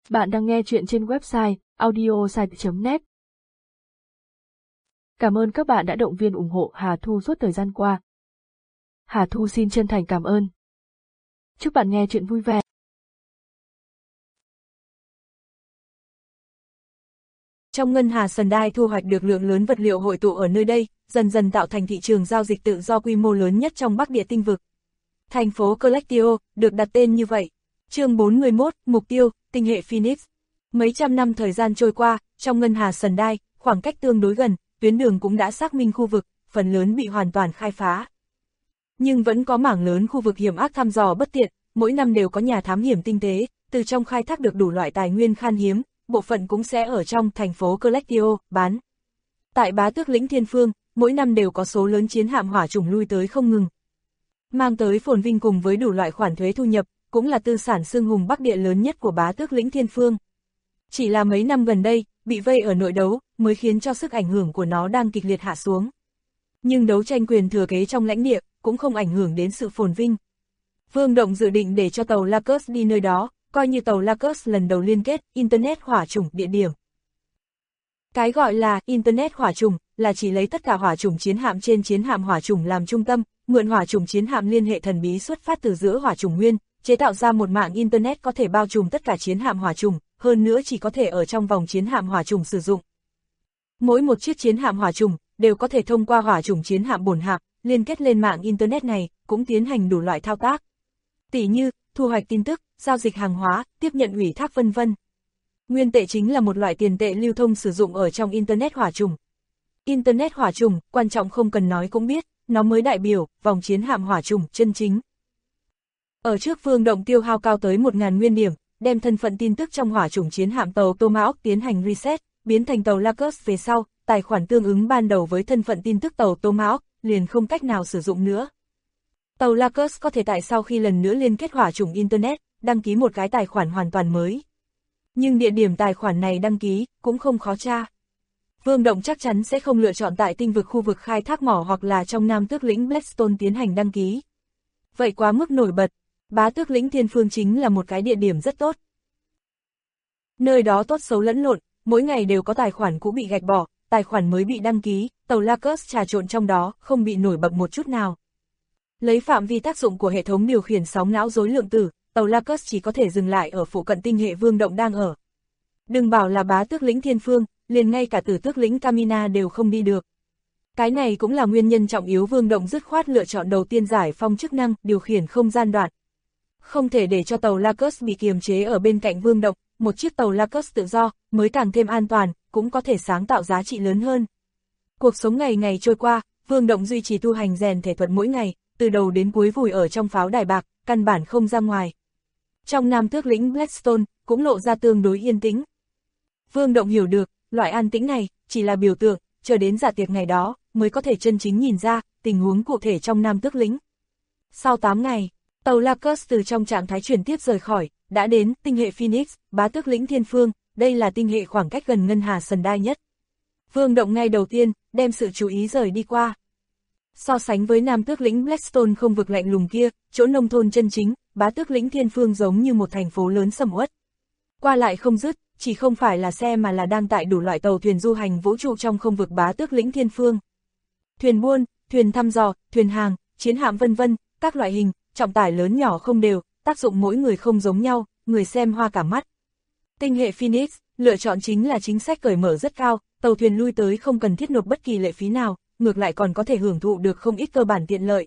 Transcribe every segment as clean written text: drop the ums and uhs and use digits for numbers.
Bạn đang nghe chuyện trên website audiosite.net. Cảm ơn các bạn đã động viên ủng hộ Hà Thu suốt thời gian qua. Hà Thu xin chân thành cảm ơn. Chúc bạn nghe chuyện vui vẻ. Trong ngân hà Sundial thu hoạch được lượng lớn vật liệu hội tụ ở nơi đây, dần dần tạo thành thị trường giao dịch tự do quy mô lớn nhất trong Bắc Địa tinh vực. Thành phố Collectio được đặt tên như vậy. Chương 41, mục tiêu, tinh hệ Phoenix. Mấy trăm năm thời gian trôi qua, trong ngân hà Sundial, khoảng cách tương đối gần, tuyến đường cũng đã xác minh khu vực, phần lớn bị hoàn toàn khai phá. Nhưng vẫn có mảng lớn khu vực hiểm ác thăm dò bất tiện, mỗi năm đều có nhà thám hiểm tinh tế, từ trong khai thác được đủ loại tài nguyên khan hiếm, bộ phận cũng sẽ ở trong thành phố Collectio, bán. Tại Bá Tước lĩnh Thiên Phương, mỗi năm đều có số lớn chiến hạm hỏa chủng lui tới không ngừng. Mang tới phồn vinh cùng với đủ loại khoản thuế thu nhập, cũng là tư sản xương hùng Bắc Địa lớn nhất của Bá Tước lĩnh Thiên Phương. Chỉ là mấy năm gần đây, bị vây ở nội đấu, mới khiến cho sức ảnh hưởng của nó đang kịch liệt hạ xuống. Nhưng đấu tranh quyền thừa kế trong lãnh địa, cũng không ảnh hưởng đến sự phồn vinh. Vương Động dự định để cho tàu Lacus đi nơi đó, coi như tàu Lacus lần đầu liên kết Internet hỏa chủng địa điểm. Cái gọi là Internet hỏa chủng là chỉ lấy tất cả hỏa chủng chiến hạm trên chiến hạm hỏa chủng làm trung tâm, mượn hỏa chủng chiến hạm liên hệ thần bí xuất phát từ giữa hỏa chủng nguyên, chế tạo ra một mạng Internet có thể bao trùm tất cả chiến hạm hỏa chủng, hơn nữa chỉ có thể ở trong vòng chiến hạm hỏa chủng sử dụng. Mỗi một chiếc chiến hạm hỏa chủng đều có thể thông qua hỏa chủng chiến hạm bổn hạm, liên kết lên mạng Internet này, cũng tiến hành đủ loại thao tác. Tỉ như, thu hoạch tin tức, giao dịch hàng hóa, tiếp nhận ủy thác vân vân. Nguyên tệ chính là một loại tiền tệ lưu thông sử dụng ở trong Internet hỏa chủng. Internet hỏa chủng, quan trọng không cần nói cũng biết, nó mới đại biểu, vòng chiến hạm hỏa chủng, chân chính. Ở trước Vương Động tiêu hao cao tới 1000 nguyên điểm, đem thân phận tin tức trong hỏa chủng chiến hạm tàu Tomahawk tiến hành reset, biến thành tàu Lacus về sau, tài khoản tương ứng ban đầu với thân phận tin tức tàu Tomahawk, liền không cách nào sử dụng nữa. Tàu Lacus có thể tại sau khi lần nữa liên kết hỏa chủng Internet, đăng ký một cái tài khoản hoàn toàn mới. Nhưng địa điểm tài khoản này đăng ký, cũng không khó tra. Vương Động chắc chắn sẽ không lựa chọn tại tinh vực khu vực khai thác mỏ hoặc là trong Nam Tước lĩnh Blackstone tiến hành đăng ký. Vậy quá mức nổi bật, Bá Tước lĩnh Thiên Phương chính là một cái địa điểm rất tốt. Nơi đó tốt xấu lẫn lộn, mỗi ngày đều có tài khoản cũ bị gạch bỏ, tài khoản mới bị đăng ký, tàu Lacus trà trộn trong đó, không bị nổi bật một chút nào. Lấy phạm vi tác dụng của hệ thống điều khiển sóng não rối lượng tử, tàu Lacus chỉ có thể dừng lại ở phụ cận tinh hệ Vương Động đang ở. Đừng bảo là Bá Tước lĩnh Thiên Phương, liền ngay cả Tử Tước lĩnh Camina đều không đi được. Cái này cũng là nguyên nhân trọng yếu Vương Động dứt khoát lựa chọn đầu tiên giải phong chức năng điều khiển không gian đoạn. Không thể để cho tàu Lacus bị kiềm chế ở bên cạnh Vương Động, một chiếc tàu Lacus tự do, mới càng thêm an toàn, cũng có thể sáng tạo giá trị lớn hơn. Cuộc sống ngày ngày trôi qua, Vương Động duy trì tu hành rèn thể thuật mỗi ngày, từ đầu đến cuối vùi ở trong pháo đài bạc, căn bản không ra ngoài. Trong Nam Tước lĩnh Blackstone, cũng lộ ra tương đối yên tĩnh. Vương Động hiểu được, loại an tĩnh này, chỉ là biểu tượng, chờ đến dạ tiệc ngày đó, mới có thể chân chính nhìn ra, tình huống cụ thể trong Nam Tước lĩnh. Sau 8 ngày, tàu Lacus từ trong trạng thái chuyển tiếp rời khỏi, đã đến tinh hệ Phoenix, Bá Tước lĩnh Thiên Phương, đây là tinh hệ khoảng cách gần ngân hà Sundial nhất. Vương Động ngay đầu tiên, đem sự chú ý rời đi qua. So sánh với Nam Tước lĩnh Blackstone không vực lạnh lùng kia, chỗ nông thôn chân chính, Bá Tước lĩnh Thiên Phương giống như một thành phố lớn sầm uất. Qua lại không dứt, chỉ không phải là xe mà là đang tại đủ loại tàu thuyền du hành vũ trụ trong không vực Bá Tước lĩnh Thiên Phương. Thuyền buôn, thuyền thăm dò, thuyền hàng, chiến hạm vân vân, các loại hình, trọng tải lớn nhỏ không đều, tác dụng mỗi người không giống nhau, người xem hoa cả mắt. Tinh hệ Phoenix, lựa chọn chính là chính sách cởi mở rất cao, tàu thuyền lui tới không cần thiết nộp bất kỳ lệ phí nào, ngược lại còn có thể hưởng thụ được không ít cơ bản tiện lợi.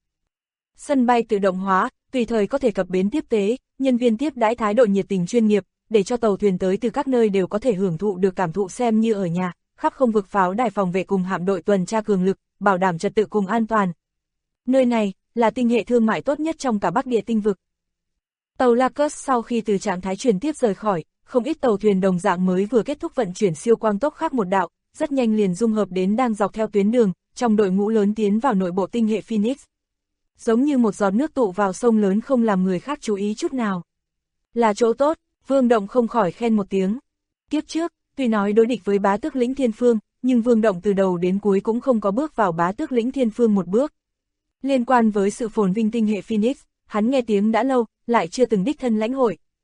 Sân bay tự động hóa, tùy thời có thể cập bến tiếp tế, nhân viên tiếp đãi thái độ nhiệt tình chuyên nghiệp, để cho tàu thuyền tới từ các nơi đều có thể hưởng thụ được cảm thụ xem như ở nhà, khắp không vực pháo đài phòng vệ cùng hạm đội tuần tra cường lực, bảo đảm trật tự cùng an toàn. Nơi này là tinh hệ thương mại tốt nhất trong cả Bắc Địa tinh vực. Tàu Lacus sau khi từ trạng thái chuyển tiếp rời khỏi, không ít tàu thuyền đồng dạng mới vừa kết thúc vận chuyển siêu quang tốc khác một đạo, rất nhanh liền dung hợp đến đang dọc theo tuyến đường, trong đội ngũ lớn tiến vào nội bộ tinh hệ Phoenix. Giống như một giọt nước tụ vào sông lớn không làm người khác chú ý chút nào. Là chỗ tốt, Vương Động không khỏi khen một tiếng. Kiếp trước, tuy nói đối địch với Bá Tước lĩnh Thiên Phương, nhưng Vương Động từ đầu đến cuối cũng không có bước vào Bá Tước lĩnh Thiên Phương một bước. Liên quan với sự phồn vinh tinh hệ Phoenix, hắn nghe tiếng đã lâu, lại chưa từng đích thân lãnh hội.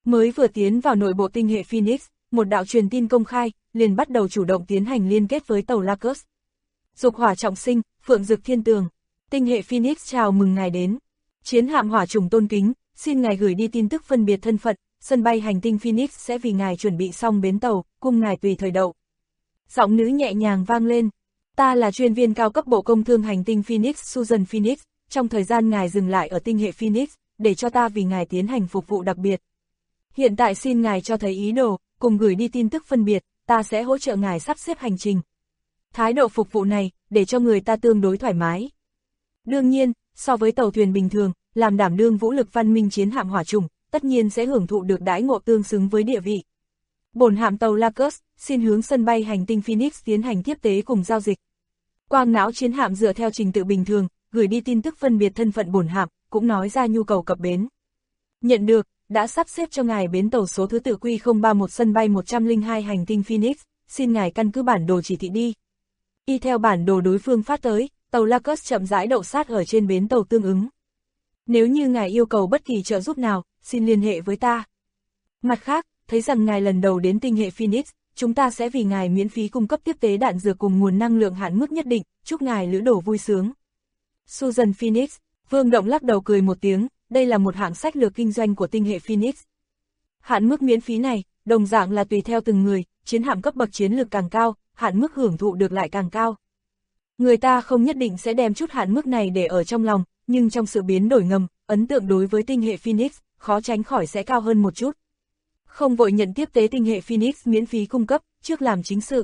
Mới vừa tiến vào nội bộ tinh hệ Phoenix, một đạo truyền tin công khai, liền bắt đầu chủ động tiến hành liên kết với tàu Lacus. Dục hỏa trọng sinh, phượng dực thiên tường. Tinh hệ Phoenix chào mừng ngài đến. Chiến hạm hỏa trùng tôn kính, xin ngài gửi đi tin tức phân biệt thân phận, sân bay hành tinh Phoenix sẽ vì ngài chuẩn bị xong bến tàu, cung ngài tùy thời đậu. Giọng nữ nhẹ nhàng vang lên. Ta là chuyên viên cao cấp bộ công thương hành tinh Phoenix Susan Phoenix, trong thời gian ngài dừng lại ở tinh hệ Phoenix, để cho ta vì ngài tiến hành phục vụ đặc biệt. Hiện tại xin ngài cho thấy ý đồ, cùng gửi đi tin tức phân biệt, ta sẽ hỗ trợ ngài sắp xếp hành trình. Thái độ phục vụ này, để cho người ta tương đối thoải mái. Đương nhiên, so với tàu thuyền bình thường, làm đảm đương vũ lực văn minh chiến hạm hỏa trùng, tất nhiên sẽ hưởng thụ được đãi ngộ tương xứng với địa vị. Bổn hạm tàu Lacus, xin hướng sân bay hành tinh Phoenix tiến hành tiếp tế cùng giao dịch. Quang não chiến hạm dựa theo trình tự bình thường, gửi đi tin tức phân biệt thân phận bổn hạm, cũng nói ra nhu cầu cập bến. Nhận được, đã sắp xếp cho ngài bến tàu số thứ tự Q031 sân bay 102 hành tinh Phoenix, xin ngài căn cứ bản đồ chỉ thị đi. Y theo bản đồ đối phương phát tới, tàu Lacus chậm rãi đậu sát ở trên bến tàu tương ứng. Nếu như ngài yêu cầu bất kỳ trợ giúp nào, xin liên hệ với ta. Mặt khác, thấy rằng ngài lần đầu đến tinh hệ Phoenix, chúng ta sẽ vì ngài miễn phí cung cấp tiếp tế đạn dược cùng nguồn năng lượng hạn mức nhất định, chúc ngài lữ đồ vui sướng. Susan Phoenix, Vương Động lắc đầu cười một tiếng, đây là một hạng sách lược kinh doanh của tinh hệ Phoenix. Hạn mức miễn phí này, đồng dạng là tùy theo từng người, chiến hạm cấp bậc chiến lược càng cao, hạn mức hưởng thụ được lại càng cao. Người ta không nhất định sẽ đem chút hạn mức này để ở trong lòng, nhưng trong sự biến đổi ngầm, ấn tượng đối với tinh hệ Phoenix, khó tránh khỏi sẽ cao hơn một chút. Không vội nhận tiếp tế tinh hệ Phoenix miễn phí cung cấp, trước làm chính sự.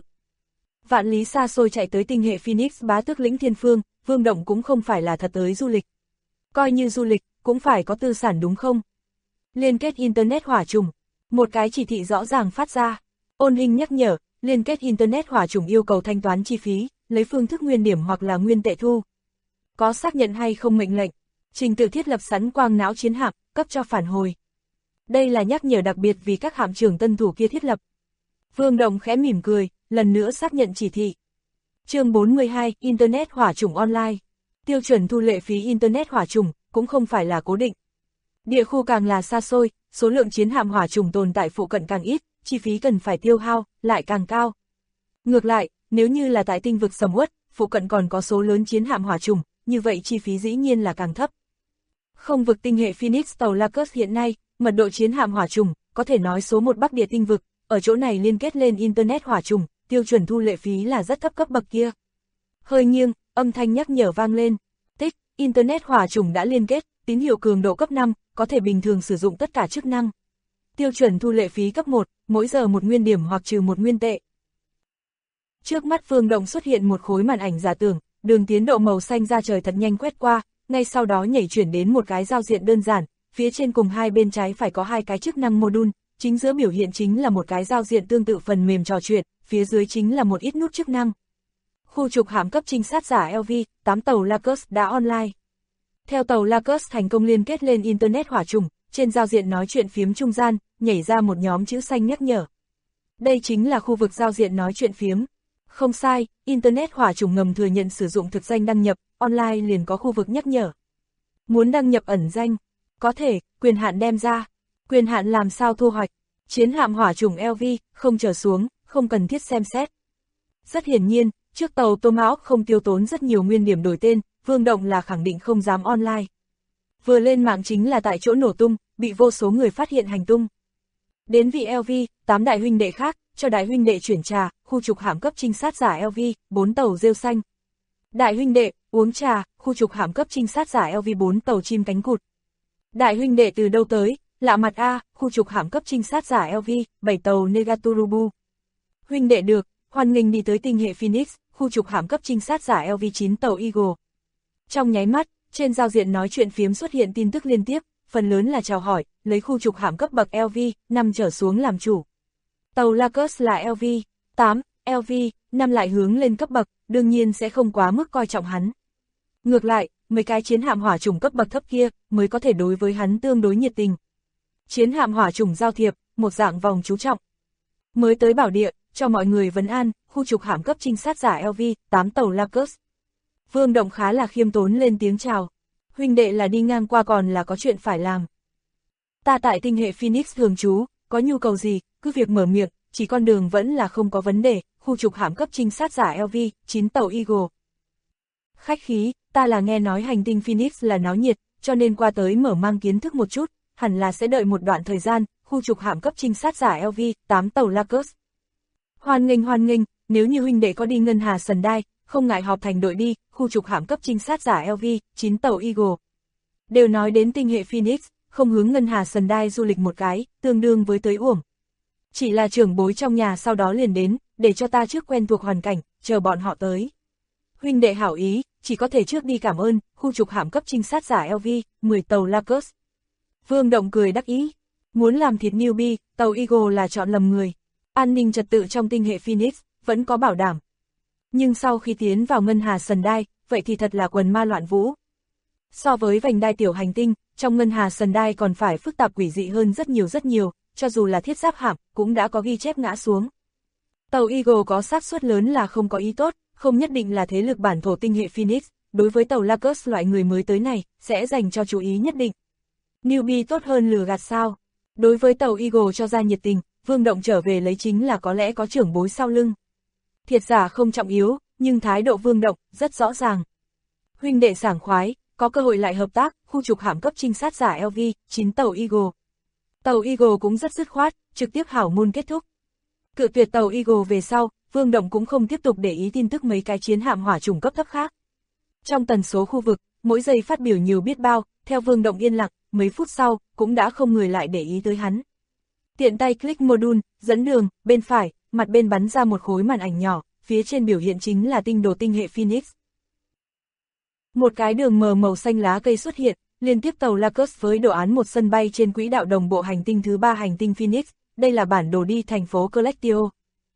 Vạn lý xa xôi chạy tới tinh hệ Phoenix bá tước lĩnh thiên phương, Vương Động cũng không phải là thật tới du lịch. Coi như du lịch, cũng phải có tư sản đúng không? Liên kết Internet hỏa trùng. Một cái chỉ thị rõ ràng phát ra. Ôn Hình nhắc nhở, liên kết Internet hỏa trùng yêu cầu thanh toán chi phí, lấy phương thức nguyên điểm hoặc là nguyên tệ thu. Có xác nhận hay không mệnh lệnh? Trình tự thiết lập sẵn quang não chiến hạm, cấp cho phản hồi. Đây là nhắc nhở đặc biệt vì các hạm trưởng tân thủ kia thiết lập. Vương Động khẽ mỉm cười, lần nữa xác nhận chỉ thị. Chương 42, Internet hỏa trùng online. Tiêu chuẩn thu lệ phí Internet hỏa trùng, cũng không phải là cố định. Địa khu càng là xa xôi, số lượng chiến hạm hỏa trùng tồn tại phụ cận càng ít, chi phí cần phải tiêu hao, lại càng cao. Ngược lại, nếu như là tại tinh vực sầm uất, phụ cận còn có số lớn chiến hạm hỏa trùng, như vậy chi phí dĩ nhiên là càng thấp. Không vực tinh hệ Phoenix tàu Lacus hiện nay, mật độ chiến hạm hỏa trùng, có thể nói số 1 Bắc Địa tinh vực, ở chỗ này liên kết lên Internet hỏa trùng, tiêu chuẩn thu lệ phí là rất thấp cấp bậc kia. Hơi nghiêng, âm thanh nhắc nhở vang lên. Tích, Internet hỏa trùng đã liên kết, tín hiệu cường độ cấp 5, có thể bình thường sử dụng tất cả chức năng. Tiêu chuẩn thu lệ phí cấp 1, mỗi giờ 1 nguyên điểm hoặc trừ 1 nguyên tệ. Trước mắt Vương Động xuất hiện một khối màn ảnh giả tưởng, đường tiến độ màu xanh ra trời thật nhanh quét qua, ngay sau đó nhảy chuyển đến một cái giao diện đơn giản, phía trên cùng hai bên trái phải có hai cái chức năng module, chính giữa biểu hiện chính là một cái giao diện tương tự phần mềm trò chuyện, phía dưới chính là một ít nút chức năng. Khu trục hạm cấp trinh sát giả LV, 8 tàu Lacus đã online. Theo tàu Lacus thành công liên kết lên Internet hỏa trùng, trên giao diện nói chuyện phiếm trung gian, nhảy ra một nhóm chữ xanh nhắc nhở. Đây chính là khu vực giao diện nói chuyện phiếm. Không sai, Internet hỏa trùng ngầm thừa nhận sử dụng thực danh đăng nhập, online liền có khu vực nhắc nhở. Muốn đăng nhập ẩn danh? Có thể, quyền hạn đem ra. Quyền hạn làm sao thu hoạch? Chiến hạm hỏa trùng LV, không trở xuống, không cần thiết xem xét. Rất hiển nhiên, trước tàu Tomahawk không tiêu tốn rất nhiều nguyên điểm đổi tên, Vương Động là khẳng định không dám online. Vừa lên mạng chính là tại chỗ nổ tung, bị vô số người phát hiện hành tung. Đến vị LV, 8 đại huynh đệ khác, cho đại huynh đệ chuyển trà, khu trục hạm cấp trinh sát giả LV, 4 tàu rêu xanh. Đại huynh đệ, uống trà, khu trục hạm cấp trinh sát giả LV 4 tàu chim cánh cụt. Đại huynh đệ từ đâu tới, lạ mặt A, khu trục hạm cấp trinh sát giả LV, 7 tàu Negaturubu. Huynh đệ được, hoan nghênh đi tới tinh hệ Phoenix, khu trục hạm cấp trinh sát giả LV 9 tàu Eagle. Trong nháy mắt, trên giao diện nói chuyện phiếm xuất hiện tin tức liên tiếp, phần lớn là chào hỏi, lấy khu trục hạm cấp bậc LV, 5 trở xuống làm chủ. Tàu Lacus là LV, 8, LV, 5 lại hướng lên cấp bậc, đương nhiên sẽ không quá mức coi trọng hắn. Ngược lại, mấy cái chiến hạm hỏa trùng cấp bậc thấp kia, mới có thể đối với hắn tương đối nhiệt tình. Chiến hạm hỏa trùng giao thiệp, một dạng vòng chú trọng. Mới tới bảo địa, cho mọi người vấn an, khu trục hạm cấp trinh sát giả LV, 8 tàu Lacus. Vương Động khá là khiêm tốn lên tiếng chào. Huynh đệ là đi ngang qua còn là có chuyện phải làm. Ta tại tinh hệ Phoenix thường trú, có nhu cầu gì, cứ việc mở miệng, chỉ con đường vẫn là không có vấn đề, khu trục hạm cấp trinh sát giả LV, 9 tàu Eagle. Khách khí, ta là nghe nói hành tinh Phoenix là náo nhiệt, cho nên qua tới mở mang kiến thức một chút, hẳn là sẽ đợi một đoạn thời gian, khu trục hạm cấp trinh sát giả LV, 8 tàu Lacus. Hoan nghênh, nếu như huynh đệ có đi ngân hà sần đai, không ngại họp thành đội đi, khu trục hạm cấp trinh sát giả LV, 9 tàu Eagle. Đều nói đến tinh hệ Phoenix, không hướng ngân hà sần đai du lịch một cái, tương đương với tới uổng. Chỉ là trưởng bối trong nhà sau đó liền đến, để cho ta trước quen thuộc hoàn cảnh, chờ bọn họ tới. Huynh đệ hảo ý, chỉ có thể trước đi cảm ơn, khu trục hạm cấp trinh sát giả LV, 10 tàu Lacus. Vương Động cười đắc ý, muốn làm thịt newbie, tàu Eagle là chọn lầm người. An ninh trật tự trong tinh hệ Phoenix, vẫn có bảo đảm. Nhưng sau khi tiến vào ngân hà sần đai, vậy thì thật là quần ma loạn vũ. So với vành đai tiểu hành tinh, trong ngân hà sần đai còn phải phức tạp quỷ dị hơn rất nhiều, cho dù là thiết giáp hạm, cũng đã có ghi chép ngã xuống. Tàu Eagle có xác suất lớn là không có ý tốt, không nhất định là thế lực bản thổ tinh hệ Phoenix, đối với tàu Lacus loại người mới tới này, sẽ dành cho chú ý nhất định. Newbie tốt hơn lừa gạt sao? Đối với tàu Eagle cho ra nhiệt tình, Vương Động trở về lấy chính là có lẽ có trưởng bối sau lưng. Thiệt giả không trọng yếu, nhưng thái độ Vương Động rất rõ ràng. Huynh đệ sảng khoái, có cơ hội lại hợp tác, khu trục hạm cấp trinh sát giả LV, 9 tàu Eagle. Tàu Eagle cũng rất dứt khoát, trực tiếp hảo môn kết thúc. Cự tuyệt tàu Eagle về sau, Vương Động cũng không tiếp tục để ý tin tức mấy cái chiến hạm hỏa chủng cấp thấp khác. Trong tần số khu vực, mỗi giây phát biểu nhiều biết bao, theo Vương Động yên lặng, mấy phút sau, cũng đã không người lại để ý tới hắn. Tiện tay click module, dẫn đường, bên phải, mặt bên bắn ra một khối màn ảnh nhỏ, phía trên biểu hiện chính là tinh đồ tinh hệ Phoenix. Một cái đường mờ màu xanh lá cây xuất hiện, liên tiếp tàu Lacus với đồ án một sân bay trên quỹ đạo đồng bộ hành tinh thứ 3 hành tinh Phoenix, đây là bản đồ đi thành phố Collectio.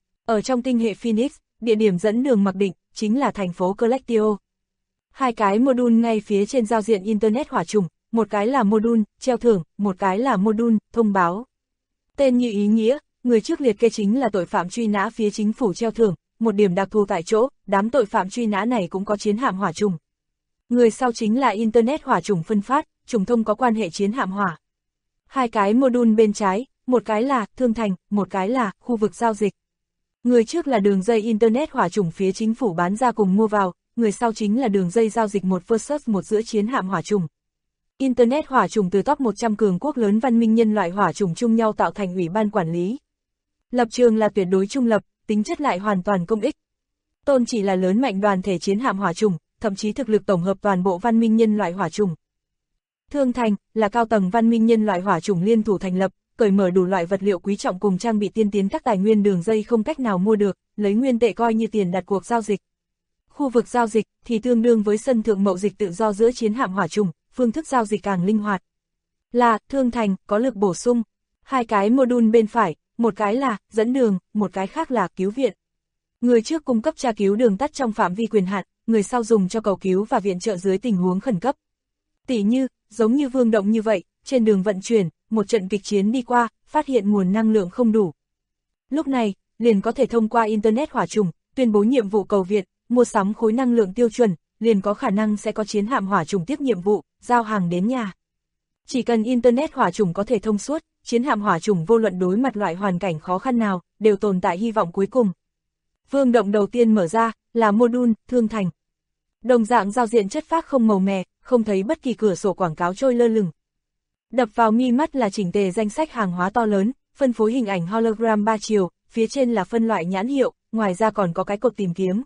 Ở trong tinh hệ Phoenix, địa điểm dẫn đường mặc định, chính là thành phố Collectio. Hai cái module ngay phía trên giao diện Internet hỏa trùng, một cái là module, treo thưởng, một cái là module, thông báo. Tên như ý nghĩa, người trước liệt kê chính là tội phạm truy nã phía chính phủ treo thưởng, một điểm đặc thù tại chỗ, đám tội phạm truy nã này cũng có chiến hạm hỏa trùng. Người sau chính là Internet hỏa trùng phân phát, trùng thông có quan hệ chiến hạm hỏa. Hai cái module bên trái, một cái là thương thành, một cái là khu vực giao dịch. Người trước là đường dây Internet hỏa trùng phía chính phủ bán ra cùng mua vào, người sau chính là đường dây giao dịch 1 versus 1 giữa chiến hạm hỏa trùng. Internet hỏa trùng từ top 100 cường quốc lớn văn minh nhân loại hỏa trùng chung nhau tạo thành ủy ban quản lý. Lập trường là tuyệt đối trung lập, tính chất lại hoàn toàn công ích. Tôn chỉ là lớn mạnh đoàn thể chiến hạm hỏa trùng, thậm chí thực lực tổng hợp toàn bộ văn minh nhân loại hỏa trùng. Thương thành là cao tầng văn minh nhân loại hỏa trùng liên thủ thành lập, cởi mở đủ loại vật liệu quý trọng cùng trang bị tiên tiến các tài nguyên đường dây không cách nào mua được, lấy nguyên tệ coi như tiền đặt cuộc giao dịch. Khu vực giao dịch thì tương đương với sân thượng mậu dịch tự do giữa chiến hạm hỏa trùng, phương thức giao dịch càng linh hoạt. Là thương thành có lực bổ sung, hai cái module bên phải, một cái là dẫn đường, một cái khác là cứu viện. Người trước cung cấp tra cứu đường tắt trong phạm vi quyền hạn, người sau dùng cho cầu cứu và viện trợ dưới tình huống khẩn cấp. Tỉ như, giống như Vương Động như vậy, trên đường vận chuyển, một trận kịch chiến đi qua, phát hiện nguồn năng lượng không đủ. Lúc này, liền có thể thông qua Internet hỏa trùng, tuyên bố nhiệm vụ cầu viện, mua sắm khối năng lượng tiêu chuẩn, liền có khả năng sẽ có chiến hạm hỏa trùng tiếp nhiệm vụ, giao hàng đến nhà. Chỉ cần Internet hỏa trùng có thể thông suốt, chiến hạm hỏa trùng vô luận đối mặt loại hoàn cảnh khó khăn nào, đều tồn tại hy vọng cuối cùng. Vương Động đầu tiên mở ra, là module, thương thành. Đồng dạng giao diện chất phác không màu mè, không thấy bất kỳ cửa sổ quảng cáo trôi lơ lửng. Đập vào mi mắt là chỉnh tề danh sách hàng hóa to lớn, phân phối hình ảnh hologram 3 chiều, phía trên là phân loại nhãn hiệu, ngoài ra còn có cái cột tìm kiếm.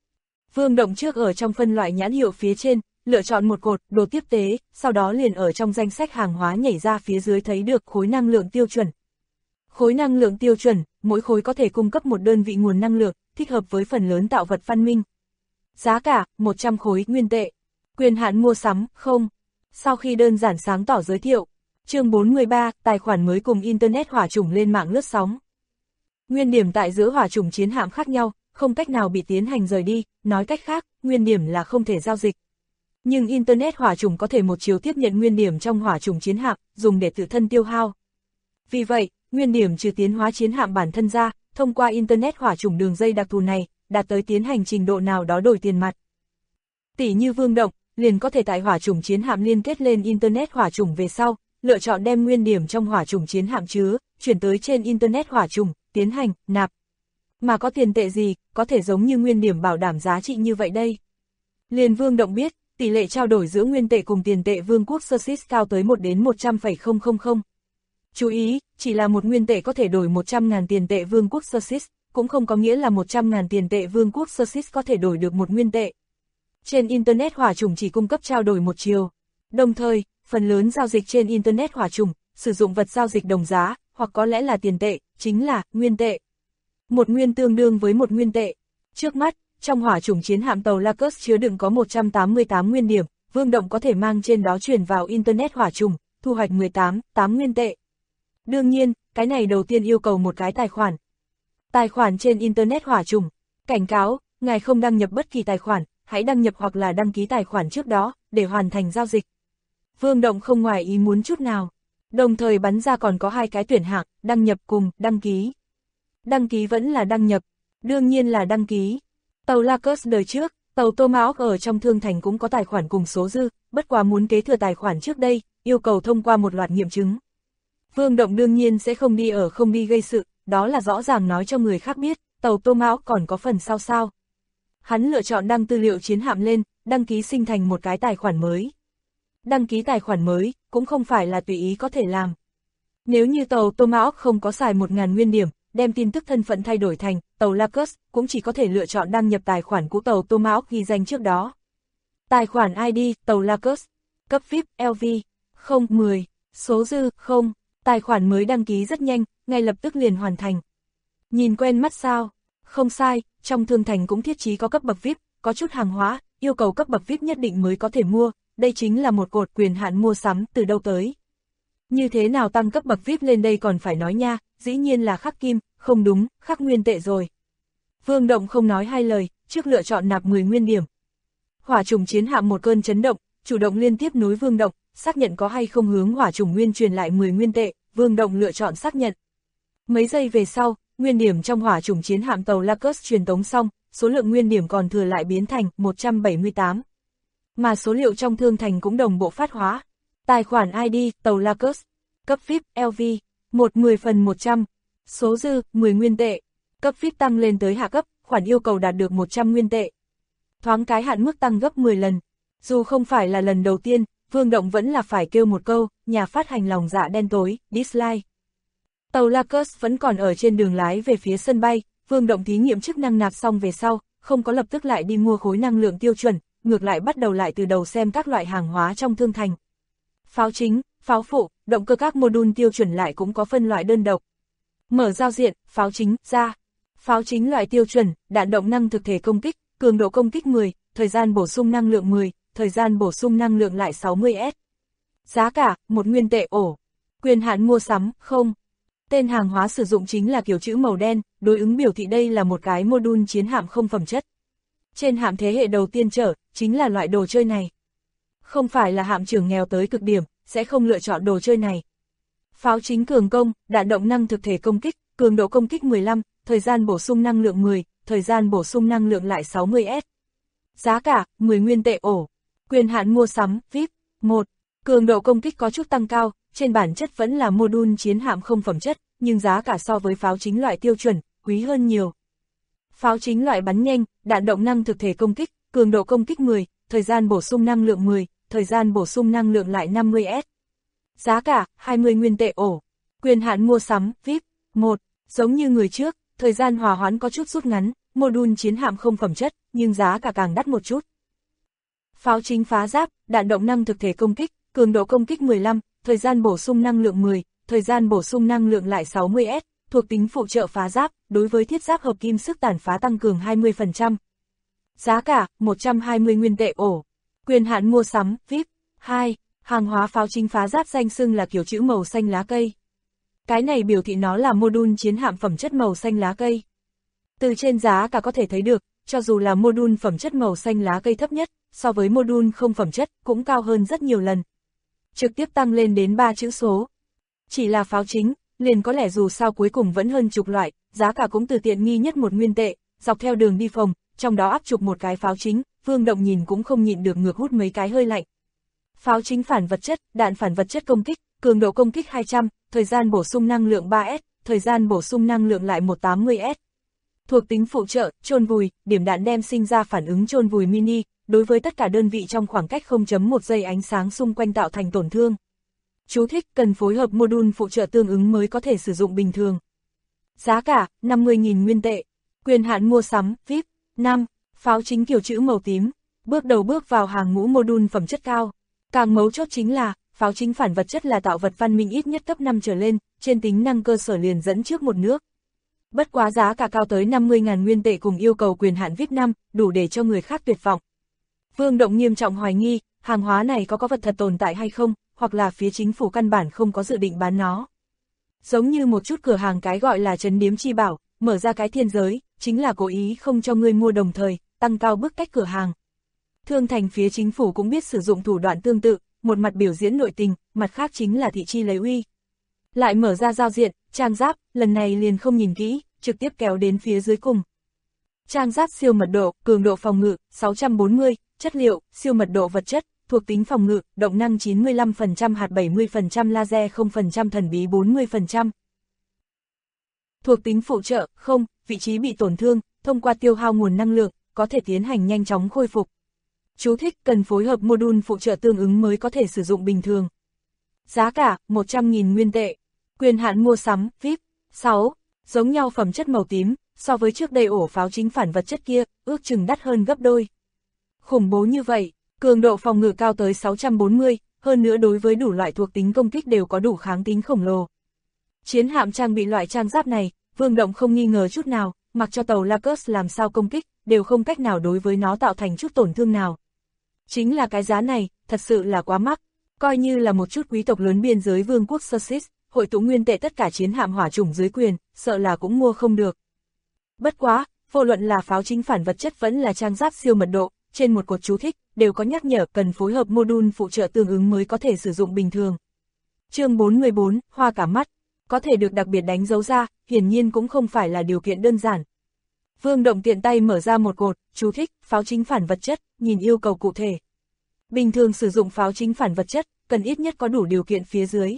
Vương Động trước ở trong phân loại nhãn hiệu phía trên, lựa chọn một cột, đồ tiếp tế, sau đó liền ở trong danh sách hàng hóa nhảy ra phía dưới thấy được khối năng lượng tiêu chuẩn. Khối năng lượng tiêu chuẩn, mỗi khối có thể cung cấp một đơn vị nguồn năng lượng, thích hợp với phần lớn tạo vật văn minh. Giá cả, 100 khối nguyên tệ. Quyền hạn mua sắm, không. Sau khi đơn giản sáng tỏ giới thiệu, chương 43, tài khoản mới cùng Internet hỏa trùng lên mạng lướt sóng. Nguyên điểm tại giữa hỏa trùng chiến hạm khác nhau, không cách nào bị tiến hành rời đi, nói cách khác, nguyên điểm là không thể giao dịch. Nhưng Internet hỏa trùng có thể một chiều tiếp nhận nguyên điểm trong hỏa trùng chiến hạm, dùng để tự thân tiêu hao. Vì vậy, nguyên điểm trừ tiến hóa chiến hạm bản thân ra, thông qua Internet hỏa trùng đường dây đặc thù này, đạt tới tiến hành trình độ nào đó đổi tiền mặt. Tỷ như Vương Động, liền có thể tại hỏa trùng chiến hạm liên kết lên Internet hỏa trùng về sau, lựa chọn đem nguyên điểm trong hỏa trùng chiến hạm chứa, chuyển tới trên Internet hỏa trùng, tiến hành, nạp. Mà có tiền tệ gì, có thể giống như nguyên điểm bảo đảm giá trị như vậy đây? Liền Vương Động biết, tỷ lệ trao đổi giữa nguyên tệ cùng tiền tệ Vương quốc Sussex cao tới 1 đến 100,000. Chú ý, chỉ là một nguyên tệ có thể đổi 100.000 tiền tệ Vương quốc Sussex, cũng không có nghĩa là 100.000 tiền tệ Vương quốc Sussex có thể đổi được một nguyên tệ. Trên Internet hỏa trùng chỉ cung cấp trao đổi một chiều. Đồng thời, phần lớn giao dịch trên Internet hỏa trùng, sử dụng vật giao dịch đồng giá, hoặc có lẽ là tiền tệ, chính là nguyên tệ. Một nguyên tương đương với một nguyên tệ. Trước mắt, trong hỏa trùng chiến hạm tàu Lacus chứa đựng có 188 nguyên điểm, Vương Động có thể mang trên đó chuyển vào Internet hỏa trùng, thu hoạch 8 nguyên tệ. Đương nhiên, cái này đầu tiên yêu cầu một cái tài khoản. Tài khoản trên Internet hỏa trùng. Cảnh cáo, ngài không đăng nhập bất kỳ tài khoản, hãy đăng nhập hoặc là đăng ký tài khoản trước đó, để hoàn thành giao dịch. Vương Động không ngoài ý muốn chút nào. Đồng thời bắn ra còn có 2 cái tuyển hạng, đăng nhập cùng đăng ký. Đăng ký vẫn là đăng nhập, đương nhiên là đăng ký. Tàu Lacus đời trước, tàu Tomahawk ở trong thương thành cũng có tài khoản cùng số dư, bất quá muốn kế thừa tài khoản trước đây, yêu cầu thông qua một loạt nghiệm chứng. Vương Động đương nhiên sẽ không đi gây sự, đó là rõ ràng nói cho người khác biết, tàu Tomahawk còn có phần sao. Hắn lựa chọn đăng tư liệu chiến hạm lên, đăng ký sinh thành một cái tài khoản mới. Đăng ký tài khoản mới, cũng không phải là tùy ý có thể làm. Nếu như tàu Tomahawk không có xài 1.000 nguyên điểm, đem tin tức thân phận thay đổi thành tàu Lacus, cũng chỉ có thể lựa chọn đăng nhập tài khoản của tàu Tomahawk ghi danh trước đó. Tài khoản ID, tàu Lacus, cấp VIP, LV, 010, số dư, 0, tài khoản mới đăng ký rất nhanh, ngay lập tức liền hoàn thành. Nhìn quen mắt sao? Không sai, trong thương thành cũng thiết trí có cấp bậc VIP, có chút hàng hóa, yêu cầu cấp bậc VIP nhất định mới có thể mua, đây chính là một cột quyền hạn mua sắm từ đâu tới. Như thế nào tăng cấp bậc VIP lên đây còn phải nói nha, dĩ nhiên là khắc kim, không đúng, khắc nguyên tệ rồi. Vương Động không nói hai lời, trước lựa chọn nạp 10 nguyên điểm. Hỏa trùng chiến hạm một cơn chấn động, chủ động liên tiếp nối Vương Động, xác nhận có hay không hướng hỏa trùng nguyên truyền lại 10 nguyên tệ, Vương Động lựa chọn xác nhận. Mấy giây về sau, nguyên điểm trong hỏa trùng chiến hạm tàu Lacus truyền tống xong, số lượng nguyên điểm còn thừa lại biến thành 178. Mà số liệu trong thương thành cũng đồng bộ phát hóa. Tài khoản ID, tàu Lacus, cấp VIP, LV, 10/100, số dư, 10 nguyên tệ. Cấp VIP tăng lên tới hạ cấp, khoản yêu cầu đạt được 100 nguyên tệ. Thoáng cái hạn mức tăng gấp 10 lần. Dù không phải là lần đầu tiên, Vương Động vẫn là phải kêu một câu, nhà phát hành lòng dạ đen tối, dislike. Tàu Lacus vẫn còn ở trên đường lái về phía sân bay, Vương Động thí nghiệm chức năng nạp xong về sau, không có lập tức lại đi mua khối năng lượng tiêu chuẩn, ngược lại bắt đầu lại từ đầu xem các loại hàng hóa trong thương thành. Pháo chính, pháo phụ, động cơ các module tiêu chuẩn lại cũng có phân loại đơn độc. Mở giao diện, pháo chính, ra. Pháo chính loại tiêu chuẩn, đạn động năng thực thể công kích, cường độ công kích 10, thời gian bổ sung năng lượng 10, thời gian bổ sung năng lượng lại 60S. Giá cả, 1 nguyên tệ ổ. Quyền hạn mua sắm, không. Tên hàng hóa sử dụng chính là kiểu chữ màu đen, đối ứng biểu thị đây là một cái module chiến hạm không phẩm chất. Trên hạm thế hệ đầu tiên chở, chính là loại đồ chơi này. Không phải là hạm trưởng nghèo tới cực điểm, sẽ không lựa chọn đồ chơi này. Pháo chính cường công, đạn động năng thực thể công kích, cường độ công kích 15, thời gian bổ sung năng lượng 10, thời gian bổ sung năng lượng lại 60S. Giá cả, 10 nguyên tệ ổ. Quyền hạn mua sắm, VIP, 1. Cường độ công kích có chút tăng cao, trên bản chất vẫn là module chiến hạm không phẩm chất, nhưng giá cả so với pháo chính loại tiêu chuẩn, quý hơn nhiều. Pháo chính loại bắn nhanh, đạn động năng thực thể công kích, cường độ công kích 10, thời gian bổ sung năng lượng 10, thời gian bổ sung năng lượng lại 50S. Giá cả, 20 nguyên tệ ổ. Quyền hạn mua sắm, VIP, 1. Giống như người trước, thời gian hòa hoãn có chút rút ngắn, module chiến hạm không phẩm chất, nhưng giá cả càng đắt một chút. Pháo chính phá giáp, đạn động năng thực thể công kích, cường độ công kích 15, thời gian bổ sung năng lượng 10, thời gian bổ sung năng lượng lại 60S, thuộc tính phụ trợ phá giáp, đối với thiết giáp hợp kim sức tàn phá tăng cường 20%. Giá cả, 120 nguyên tệ ổ. Quyền hạn mua sắm, VIP, 2. Hàng hóa pháo chính phá giáp danh xưng là kiểu chữ màu xanh lá cây. Cái này biểu thị nó là module chiến hạm phẩm chất màu xanh lá cây. Từ trên giá cả có thể thấy được, cho dù là module phẩm chất màu xanh lá cây thấp nhất, so với module không phẩm chất, cũng cao hơn rất nhiều lần. Trực tiếp tăng lên đến 3 chữ số. Chỉ là pháo chính, liền có lẽ dù sao cuối cùng vẫn hơn chục loại, giá cả cũng từ tiện nghi nhất 1 nguyên tệ, dọc theo đường đi phòng, trong đó áp chụp một cái pháo chính, Vương Động nhìn cũng không nhịn được ngược hút mấy cái hơi lạnh. Pháo chính phản vật chất, đạn phản vật chất công kích, cường độ công kích 200, thời gian bổ sung năng lượng 3S, thời gian bổ sung năng lượng lại 180S. Thuộc tính phụ trợ, chôn vùi, điểm đạn đem sinh ra phản ứng chôn vùi mini, đối với tất cả đơn vị trong khoảng cách 0.1 giây ánh sáng xung quanh tạo thành tổn thương. Chú thích, cần phối hợp module phụ trợ tương ứng mới có thể sử dụng bình thường. Giá cả, 50.000 nguyên tệ. Quyền hạn mua sắm, VIP. 5. Pháo chính kiểu chữ màu tím. Bước đầu bước vào hàng ngũ module phẩm chất cao. Càng mấu chốt chính là, pháo chính phản vật chất là tạo vật văn minh ít nhất cấp 5 trở lên, trên tính năng cơ sở liền dẫn trước một nước. Bất quá giá cả cao tới 50.000 nguyên tệ cùng yêu cầu quyền hạn VIP 5, đủ để cho người khác tuyệt vọng. Vương Động nghiêm trọng hoài nghi, hàng hóa này có vật thật tồn tại hay không, hoặc là phía chính phủ căn bản không có dự định bán nó. Giống như một chút cửa hàng cái gọi là trấn điếm chi bảo, mở ra cái thiên giới, chính là cố ý không cho người mua đồng thời, tăng cao bức cách cửa hàng. Thương thành phía chính phủ cũng biết sử dụng thủ đoạn tương tự, một mặt biểu diễn nội tình, mặt khác chính là thị chi lấy uy. Lại mở ra giao diện, trang giáp, lần này liền không nhìn kỹ, trực tiếp kéo đến phía dưới cùng. Trang giáp siêu mật độ, cường độ phòng ngự, 640, chất liệu, siêu mật độ vật chất, thuộc tính phòng ngự, động năng 95%, hạt 70%, laser 0%, thần bí 40%. Thuộc tính phụ trợ, không, vị trí bị tổn thương, thông qua tiêu hao nguồn năng lượng, có thể tiến hành nhanh chóng khôi phục. Chú thích, cần phối hợp module phụ trợ tương ứng mới có thể sử dụng bình thường. Giá cả, 100.000 nguyên tệ. Quyền hạn mua sắm, VIP. 6. Giống nhau phẩm chất màu tím, so với trước đây ổ pháo chính phản vật chất kia, ước chừng đắt hơn gấp đôi. Khủng bố như vậy, cường độ phòng ngự cao tới 640, hơn nữa đối với đủ loại thuộc tính công kích đều có đủ kháng tính khổng lồ. Chiến hạm trang bị loại trang giáp này, Vương Động không nghi ngờ chút nào, mặc cho tàu Lacus làm sao công kích, đều không cách nào đối với nó tạo thành chút tổn thương nào. Chính là cái giá này, thật sự là quá mắc, coi như là một chút quý tộc lớn biên giới vương quốc Sussex, hội tụ nguyên tệ tất cả chiến hạm hỏa chủng dưới quyền, sợ là cũng mua không được. Bất quá, vô luận là pháo chính phản vật chất vẫn là trang giáp siêu mật độ, trên một cột chú thích, đều có nhắc nhở cần phối hợp module phụ trợ tương ứng mới có thể sử dụng bình thường. Chương 414, hoa cả mắt, có thể được đặc biệt đánh dấu ra, hiển nhiên cũng không phải là điều kiện đơn giản. Vương Động tiện tay mở ra một cột, chú thích, pháo chính phản vật chất, nhìn yêu cầu cụ thể. Bình thường sử dụng pháo chính phản vật chất, cần ít nhất có đủ điều kiện phía dưới.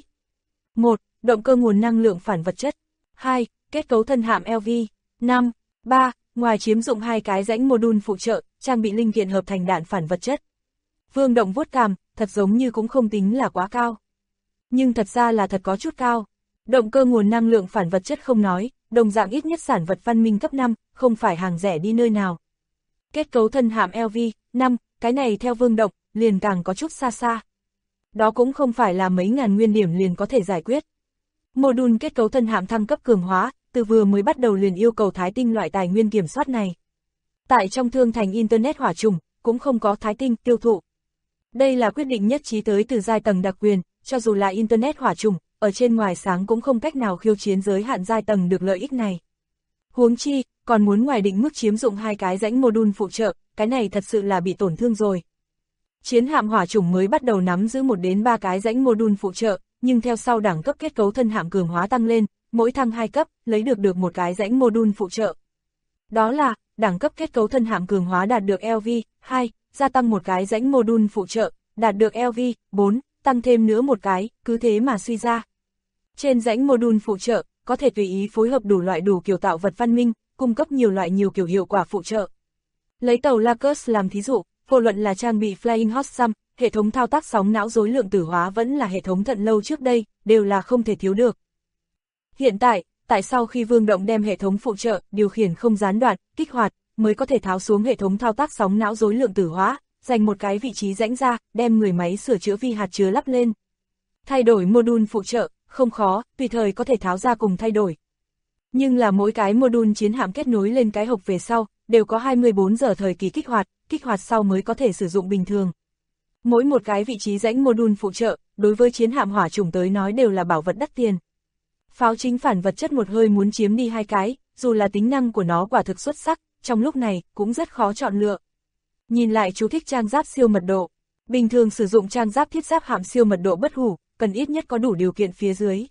1. Động cơ nguồn năng lượng phản vật chất. 2. Kết cấu thân hạm LV. 5. 3. Ngoài chiếm dụng hai cái rãnh module phụ trợ, trang bị linh kiện hợp thành đạn phản vật chất. Vương Động vuốt cằm, thật giống như cũng không tính là quá cao. Nhưng thật ra là thật có chút cao. Động cơ nguồn năng lượng phản vật chất không nói, đồng dạng ít nhất sản vật văn minh cấp 5, không phải hàng rẻ đi nơi nào. Kết cấu thân hạm LV. 5. Cái này theo Vương Động, liền càng có chút xa xa. Đó cũng không phải là mấy ngàn nguyên điểm liền có thể giải quyết. Module kết cấu thân hạm thăng cấp cường hóa, từ vừa mới bắt đầu liền yêu cầu thái tinh loại tài nguyên kiểm soát này. Tại trong thương thành Internet hỏa trùng, cũng không có thái tinh tiêu thụ. Đây là quyết định nhất trí tới từ giai tầng đặc quyền, cho dù là Internet hỏa trùng, ở trên ngoài sáng cũng không cách nào khiêu chiến giới hạn giai tầng được lợi ích này. Huống chi, còn muốn ngoài định mức chiếm dụng hai cái rãnh module phụ trợ, cái này thật sự là bị tổn thương rồi. Chiến hạm hỏa chủng mới bắt đầu nắm giữ 1 đến 3 cái rãnh module phụ trợ, nhưng theo sau đẳng cấp kết cấu thân hạm cường hóa tăng lên, mỗi thăng 2 cấp, lấy được một cái rãnh module phụ trợ. Đó là, đẳng cấp kết cấu thân hạm cường hóa đạt được LV 2, gia tăng một cái rãnh module phụ trợ, đạt được LV 4, tăng thêm nữa một cái, cứ thế mà suy ra. Trên rãnh module phụ trợ, có thể tùy ý phối hợp đủ loại đủ kiểu tạo vật văn minh, cung cấp nhiều loại nhiều kiểu hiệu quả phụ trợ. Lấy tàu Lacus làm thí dụ, vô luận là trang bị Flying Hot Sum, hệ thống thao tác sóng não rối lượng tử hóa vẫn là hệ thống thận lâu trước đây, đều là không thể thiếu được. Hiện tại, tại sau khi Vương Động đem hệ thống phụ trợ, điều khiển không gián đoạn, kích hoạt, mới có thể tháo xuống hệ thống thao tác sóng não rối lượng tử hóa, dành một cái vị trí rãnh ra, đem người máy sửa chữa vi hạt chứa lắp lên. Thay đổi module phụ trợ, không khó, tùy thời có thể tháo ra cùng thay đổi. Nhưng là mỗi cái module chiến hạm kết nối lên cái hộp về sau, đều có 24 giờ thời kỳ kích hoạt sau mới có thể sử dụng bình thường. Mỗi một cái vị trí rãnh module phụ trợ, đối với chiến hạm hỏa chủng tới nói đều là bảo vật đắt tiền. Pháo chính phản vật chất một hơi muốn chiếm đi hai cái, dù là tính năng của nó quả thực xuất sắc, trong lúc này cũng rất khó chọn lựa. Nhìn lại chú thích trang giáp siêu mật độ. Bình thường sử dụng trang giáp thiết giáp hạm siêu mật độ bất hủ, cần ít nhất có đủ điều kiện phía dưới.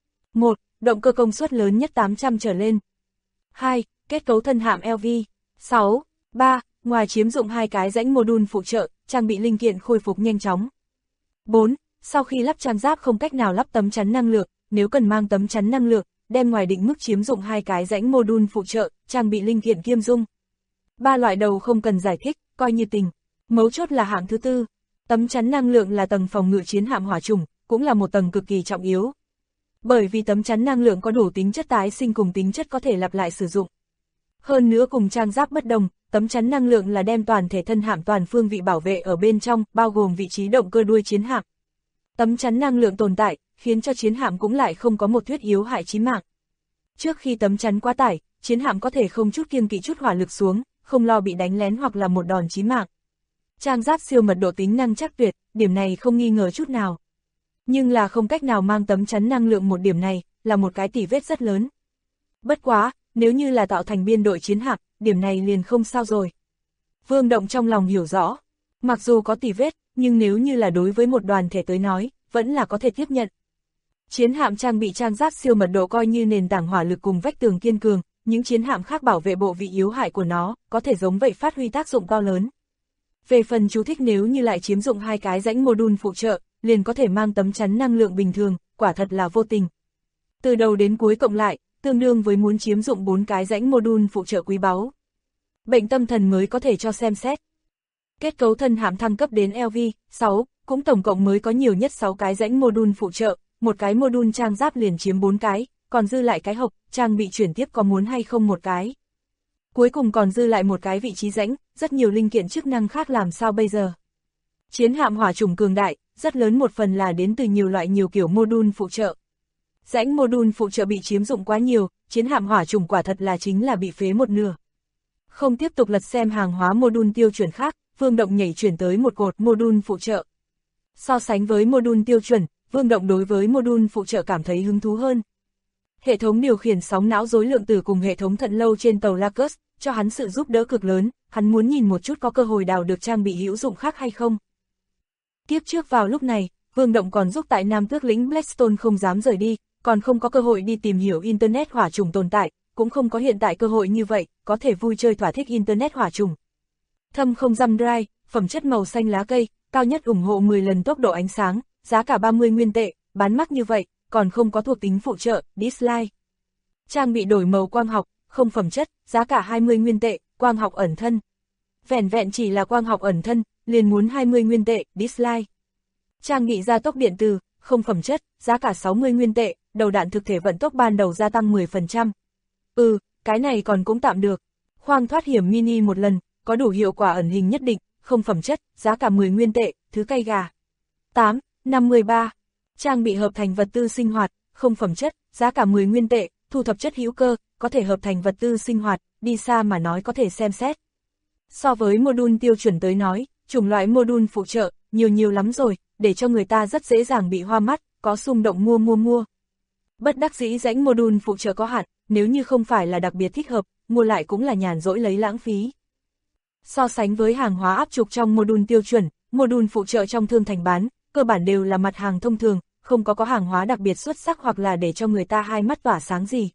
1. Động cơ công suất lớn nhất 800 trở lên. 2. Kết cấu thân hạm LV. 6. 3. Ngoài chiếm dụng hai cái rãnh module phụ trợ, trang bị linh kiện khôi phục nhanh chóng. 4. Sau khi lắp trang giáp không cách nào lắp tấm chắn năng lượng, nếu cần mang tấm chắn năng lượng, đem ngoài định mức chiếm dụng hai cái rãnh mô đun phụ trợ, trang bị linh kiện kiêm dung. Ba loại đầu không cần giải thích, coi như tình. Mấu chốt là hạng thứ tư. Tấm chắn năng lượng là tầng phòng ngự chiến hạm hỏa trùng, cũng là một tầng cực kỳ trọng yếu. Bởi vì tấm chắn năng lượng có đủ tính chất tái sinh cùng tính chất có thể lặp lại sử dụng. Hơn nữa cùng trang giáp bất đồng, tấm chắn năng lượng là đem toàn thể thân hạm toàn phương vị bảo vệ ở bên trong, bao gồm vị trí động cơ đuôi chiến hạm. Tấm chắn năng lượng tồn tại, khiến cho chiến hạm cũng lại không có một thuyết yếu hại chí mạng. Trước khi tấm chắn quá tải, chiến hạm có thể không chút kiêng kỵ chút hỏa lực xuống, không lo bị đánh lén hoặc là một đòn chí mạng. Trang giáp siêu mật độ tính năng chắc tuyệt, điểm này không nghi ngờ chút nào. Nhưng là không cách nào mang tấm chắn năng lượng, một điểm này, là một cái tỉ vết rất lớn. Bất quá, nếu như là tạo thành biên đội chiến hạm, điểm này liền không sao rồi. Vương Động trong lòng hiểu rõ, mặc dù có tỉ vết, nhưng nếu như là đối với một đoàn thể tới nói, vẫn là có thể tiếp nhận. Chiến hạm trang bị trang giáp siêu mật độ coi như nền tảng hỏa lực cùng vách tường kiên cường, những chiến hạm khác bảo vệ bộ vị yếu hại của nó, có thể giống vậy phát huy tác dụng to lớn. Về phần chú thích, nếu như lại chiếm dụng hai cái rãnh mô đun phụ trợ, liền có thể mang tấm chắn năng lượng bình thường, quả thật là vô tình. Từ đầu đến cuối cộng lại, tương đương với muốn chiếm dụng 4 cái rãnh mô đun phụ trợ quý báu. Bệnh tâm thần mới có thể cho xem xét. Kết cấu thân hạm thăng cấp đến LV6, cũng tổng cộng mới có nhiều nhất 6 cái rãnh mô đun phụ trợ, một cái mô đun trang giáp liền chiếm 4 cái, còn dư lại cái hộc, trang bị chuyển tiếp có muốn hay không một cái. Cuối cùng còn dư lại một cái vị trí rãnh, rất nhiều linh kiện chức năng khác làm sao bây giờ. Chiến hạm hỏa trùng cường đại, rất lớn một phần là đến từ nhiều loại nhiều kiểu mô đun phụ trợ. Rãnh mô đun phụ trợ bị chiếm dụng quá nhiều, chiến hạm hỏa trùng quả thật là chính là bị phế một nửa. Không tiếp tục lật xem hàng hóa mô đun tiêu chuẩn khác, Vương Động nhảy chuyển tới một cột mô đun phụ trợ. So sánh với mô đun tiêu chuẩn, Vương Động đối với mô đun phụ trợ cảm thấy hứng thú hơn. Hệ thống điều khiển sóng não rối lượng tử cùng hệ thống thận lâu trên tàu Lacus, cho hắn sự giúp đỡ cực lớn, hắn muốn nhìn một chút có cơ hội đào được trang bị hữu dụng khác hay không. Tiếp trước vào lúc này, Vương Động còn giúp tại Nam Tước lĩnh Blackstone không dám rời đi, còn không có cơ hội đi tìm hiểu Internet hỏa trùng tồn tại, cũng không có hiện tại cơ hội như vậy, có thể vui chơi thỏa thích Internet hỏa trùng. Thâm không giam dry, phẩm chất màu xanh lá cây, cao nhất ủng hộ 10 lần tốc độ ánh sáng, giá cả 30 nguyên tệ, bán mắc như vậy, còn không có thuộc tính phụ trợ, dislike. Trang bị đổi màu quang học, không phẩm chất, giá cả 20 nguyên tệ, quang học ẩn thân. Vẻn vẹn chỉ là quang học ẩn thân, liền muốn 20 nguyên tệ, dislike. Trang bị gia tốc điện từ, không phẩm chất, giá cả 60 nguyên tệ, đầu đạn thực thể vận tốc ban đầu gia tăng 10%. Cái này còn cũng tạm được. Khoang thoát hiểm mini một lần, có đủ hiệu quả ẩn hình nhất định, không phẩm chất, giá cả 10 nguyên tệ, thứ cây gà. 53. Trang bị hợp thành vật tư sinh hoạt, không phẩm chất, giá cả 10 nguyên tệ, thu thập chất hữu cơ, có thể hợp thành vật tư sinh hoạt, đi xa mà nói có thể xem xét. So với mô đun tiêu chuẩn tới nói, chủng loại mô đun phụ trợ, nhiều lắm rồi, để cho người ta rất dễ dàng bị hoa mắt, có xung động mua. Bất đắc dĩ rãnh mô đun phụ trợ có hạn, nếu như không phải là đặc biệt thích hợp, mua lại cũng là nhàn rỗi lấy lãng phí. So sánh với hàng hóa áp trục trong mô đun tiêu chuẩn, mô đun phụ trợ trong thương thành bán, cơ bản đều là mặt hàng thông thường, không có hàng hóa đặc biệt xuất sắc hoặc là để cho người ta hai mắt tỏa sáng gì.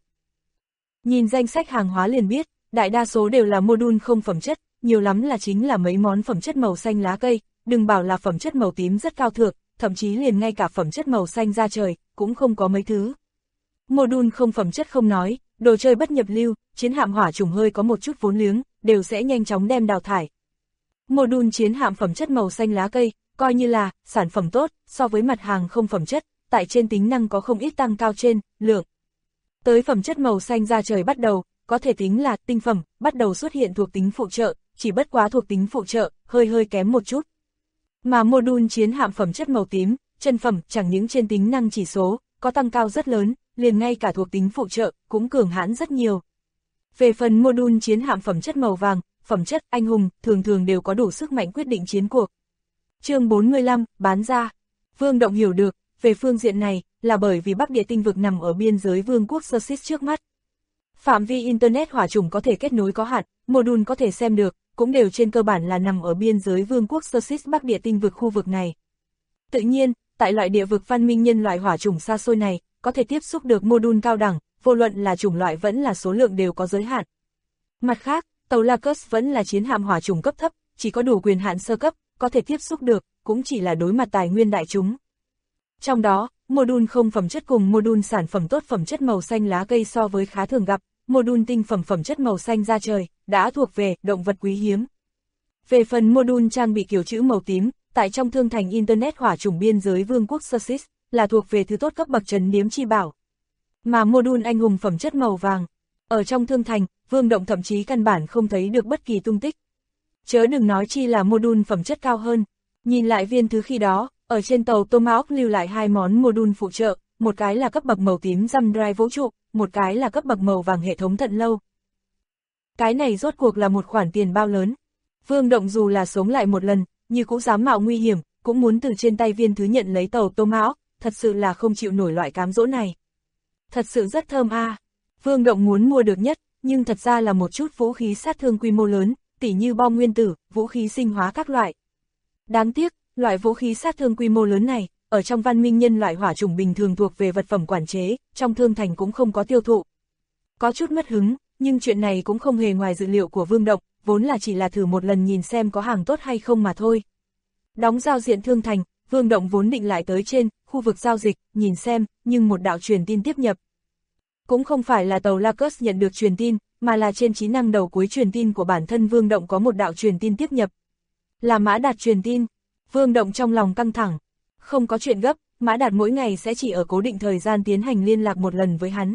Nhìn danh sách hàng hóa liền biết, đại đa số đều là mô đun không phẩm chất, nhiều lắm là chính là mấy món phẩm chất màu xanh lá cây, đừng bảo là phẩm chất màu tím rất cao thượng, thậm chí liền ngay cả phẩm chất màu xanh da trời, cũng không có mấy thứ. Mô đun không phẩm chất không nói, đồ chơi bất nhập lưu, chiến hạm hỏa trùng hơi có một chút vốn liếng, đều sẽ nhanh chóng đem đào thải. Mô đun chiến hạm phẩm chất màu xanh lá cây, coi như là sản phẩm tốt, so với mặt hàng không phẩm chất, tại trên tính năng có không ít tăng cao trên lượng. Tới phẩm chất màu xanh da trời bắt đầu, có thể tính là tinh phẩm, bắt đầu xuất hiện thuộc tính phụ trợ, chỉ bất quá thuộc tính phụ trợ, hơi kém một chút. Mà mô đun chiến hạm phẩm chất màu tím, chân phẩm, chẳng những trên tính năng chỉ số, có tăng cao rất lớn, liền ngay cả thuộc tính phụ trợ, cũng cường hãn rất nhiều. Về phần mô đun chiến hạm phẩm chất màu vàng, phẩm chất anh hùng, thường đều có đủ sức mạnh quyết định chiến cuộc. Chương 45, bán ra. Vương Động hiểu được, về phương diện này, là bởi vì Bắc Địa tinh vực nằm ở biên giới vương quốc Xerxes trước mắt. Phạm vi Internet hỏa trùng có thể kết nối có hạn, module có thể xem được, cũng đều trên cơ bản là nằm ở biên giới vương quốc Xerxes Bắc Địa tinh vực khu vực này. Tự nhiên, tại loại địa vực văn minh nhân loại hỏa trùng xa xôi này, có thể tiếp xúc được module cao đẳng, vô luận là chủng loại vẫn là số lượng đều có giới hạn. Mặt khác, tàu Lacus vẫn là chiến hạm hỏa trùng cấp thấp, chỉ có đủ quyền hạn sơ cấp, có thể tiếp xúc được, cũng chỉ là đối mặt tài nguyên đại chúng. Trong đó, module không phẩm chất cùng module sản phẩm tốt phẩm chất màu xanh lá cây so với khá thường gặp, module tinh phẩm phẩm chất màu xanh da trời, đã thuộc về động vật quý hiếm. Về phần module trang bị kiểu chữ màu tím, tại trong thương thành Internet hỏa chủng biên giới vương quốc Sussex, là thuộc về thứ tốt cấp bậc trấn điếm chi bảo. Mà module anh hùng phẩm chất màu vàng, ở trong thương thành, Vương Động thậm chí căn bản không thấy được bất kỳ tung tích. Chớ đừng nói chi là module phẩm chất cao hơn. Nhìn lại viên thứ khi đó, ở trên tàu Tomahawk lưu lại 2 món module phụ trợ, một cái là cấp bậc màu tím Jump Drive vũ trụ, một cái là cấp bậc màu vàng hệ thống thận lâu. Cái này rốt cuộc là một khoản tiền bao lớn. Vương Động dù là sống lại một lần, như cũng dám mạo nguy hiểm, cũng muốn từ trên tay viên thứ nhận lấy tàu Tomahawk, thật sự là không chịu nổi loại cám dỗ này. Thật sự rất thơm a. Vương Động muốn mua được nhất, nhưng thật ra là một chút vũ khí sát thương quy mô lớn, tỉ như bom nguyên tử, vũ khí sinh hóa các loại. Đáng tiếc, loại vũ khí sát thương quy mô lớn này, ở trong văn minh nhân loại hỏa chủng bình thường thuộc về vật phẩm quản chế, trong thương thành cũng không có tiêu thụ. Có chút mất hứng, nhưng chuyện này cũng không hề ngoài dự liệu của Vương Động, vốn là chỉ là thử một lần nhìn xem có hàng tốt hay không mà thôi. Đóng giao diện thương thành, Vương Động vốn định lại tới trên khu vực giao dịch, nhìn xem, nhưng một đạo truyền tin tiếp nhập. Cũng không phải là tàu Lacus nhận được truyền tin, mà là trên trí năng đầu cuối truyền tin của bản thân Vương Động có một đạo truyền tin tiếp nhập. Là Mã Đạt truyền tin. Vương Động trong lòng căng thẳng. Không có chuyện gấp, Mã Đạt mỗi ngày sẽ chỉ ở cố định thời gian tiến hành liên lạc một lần với hắn.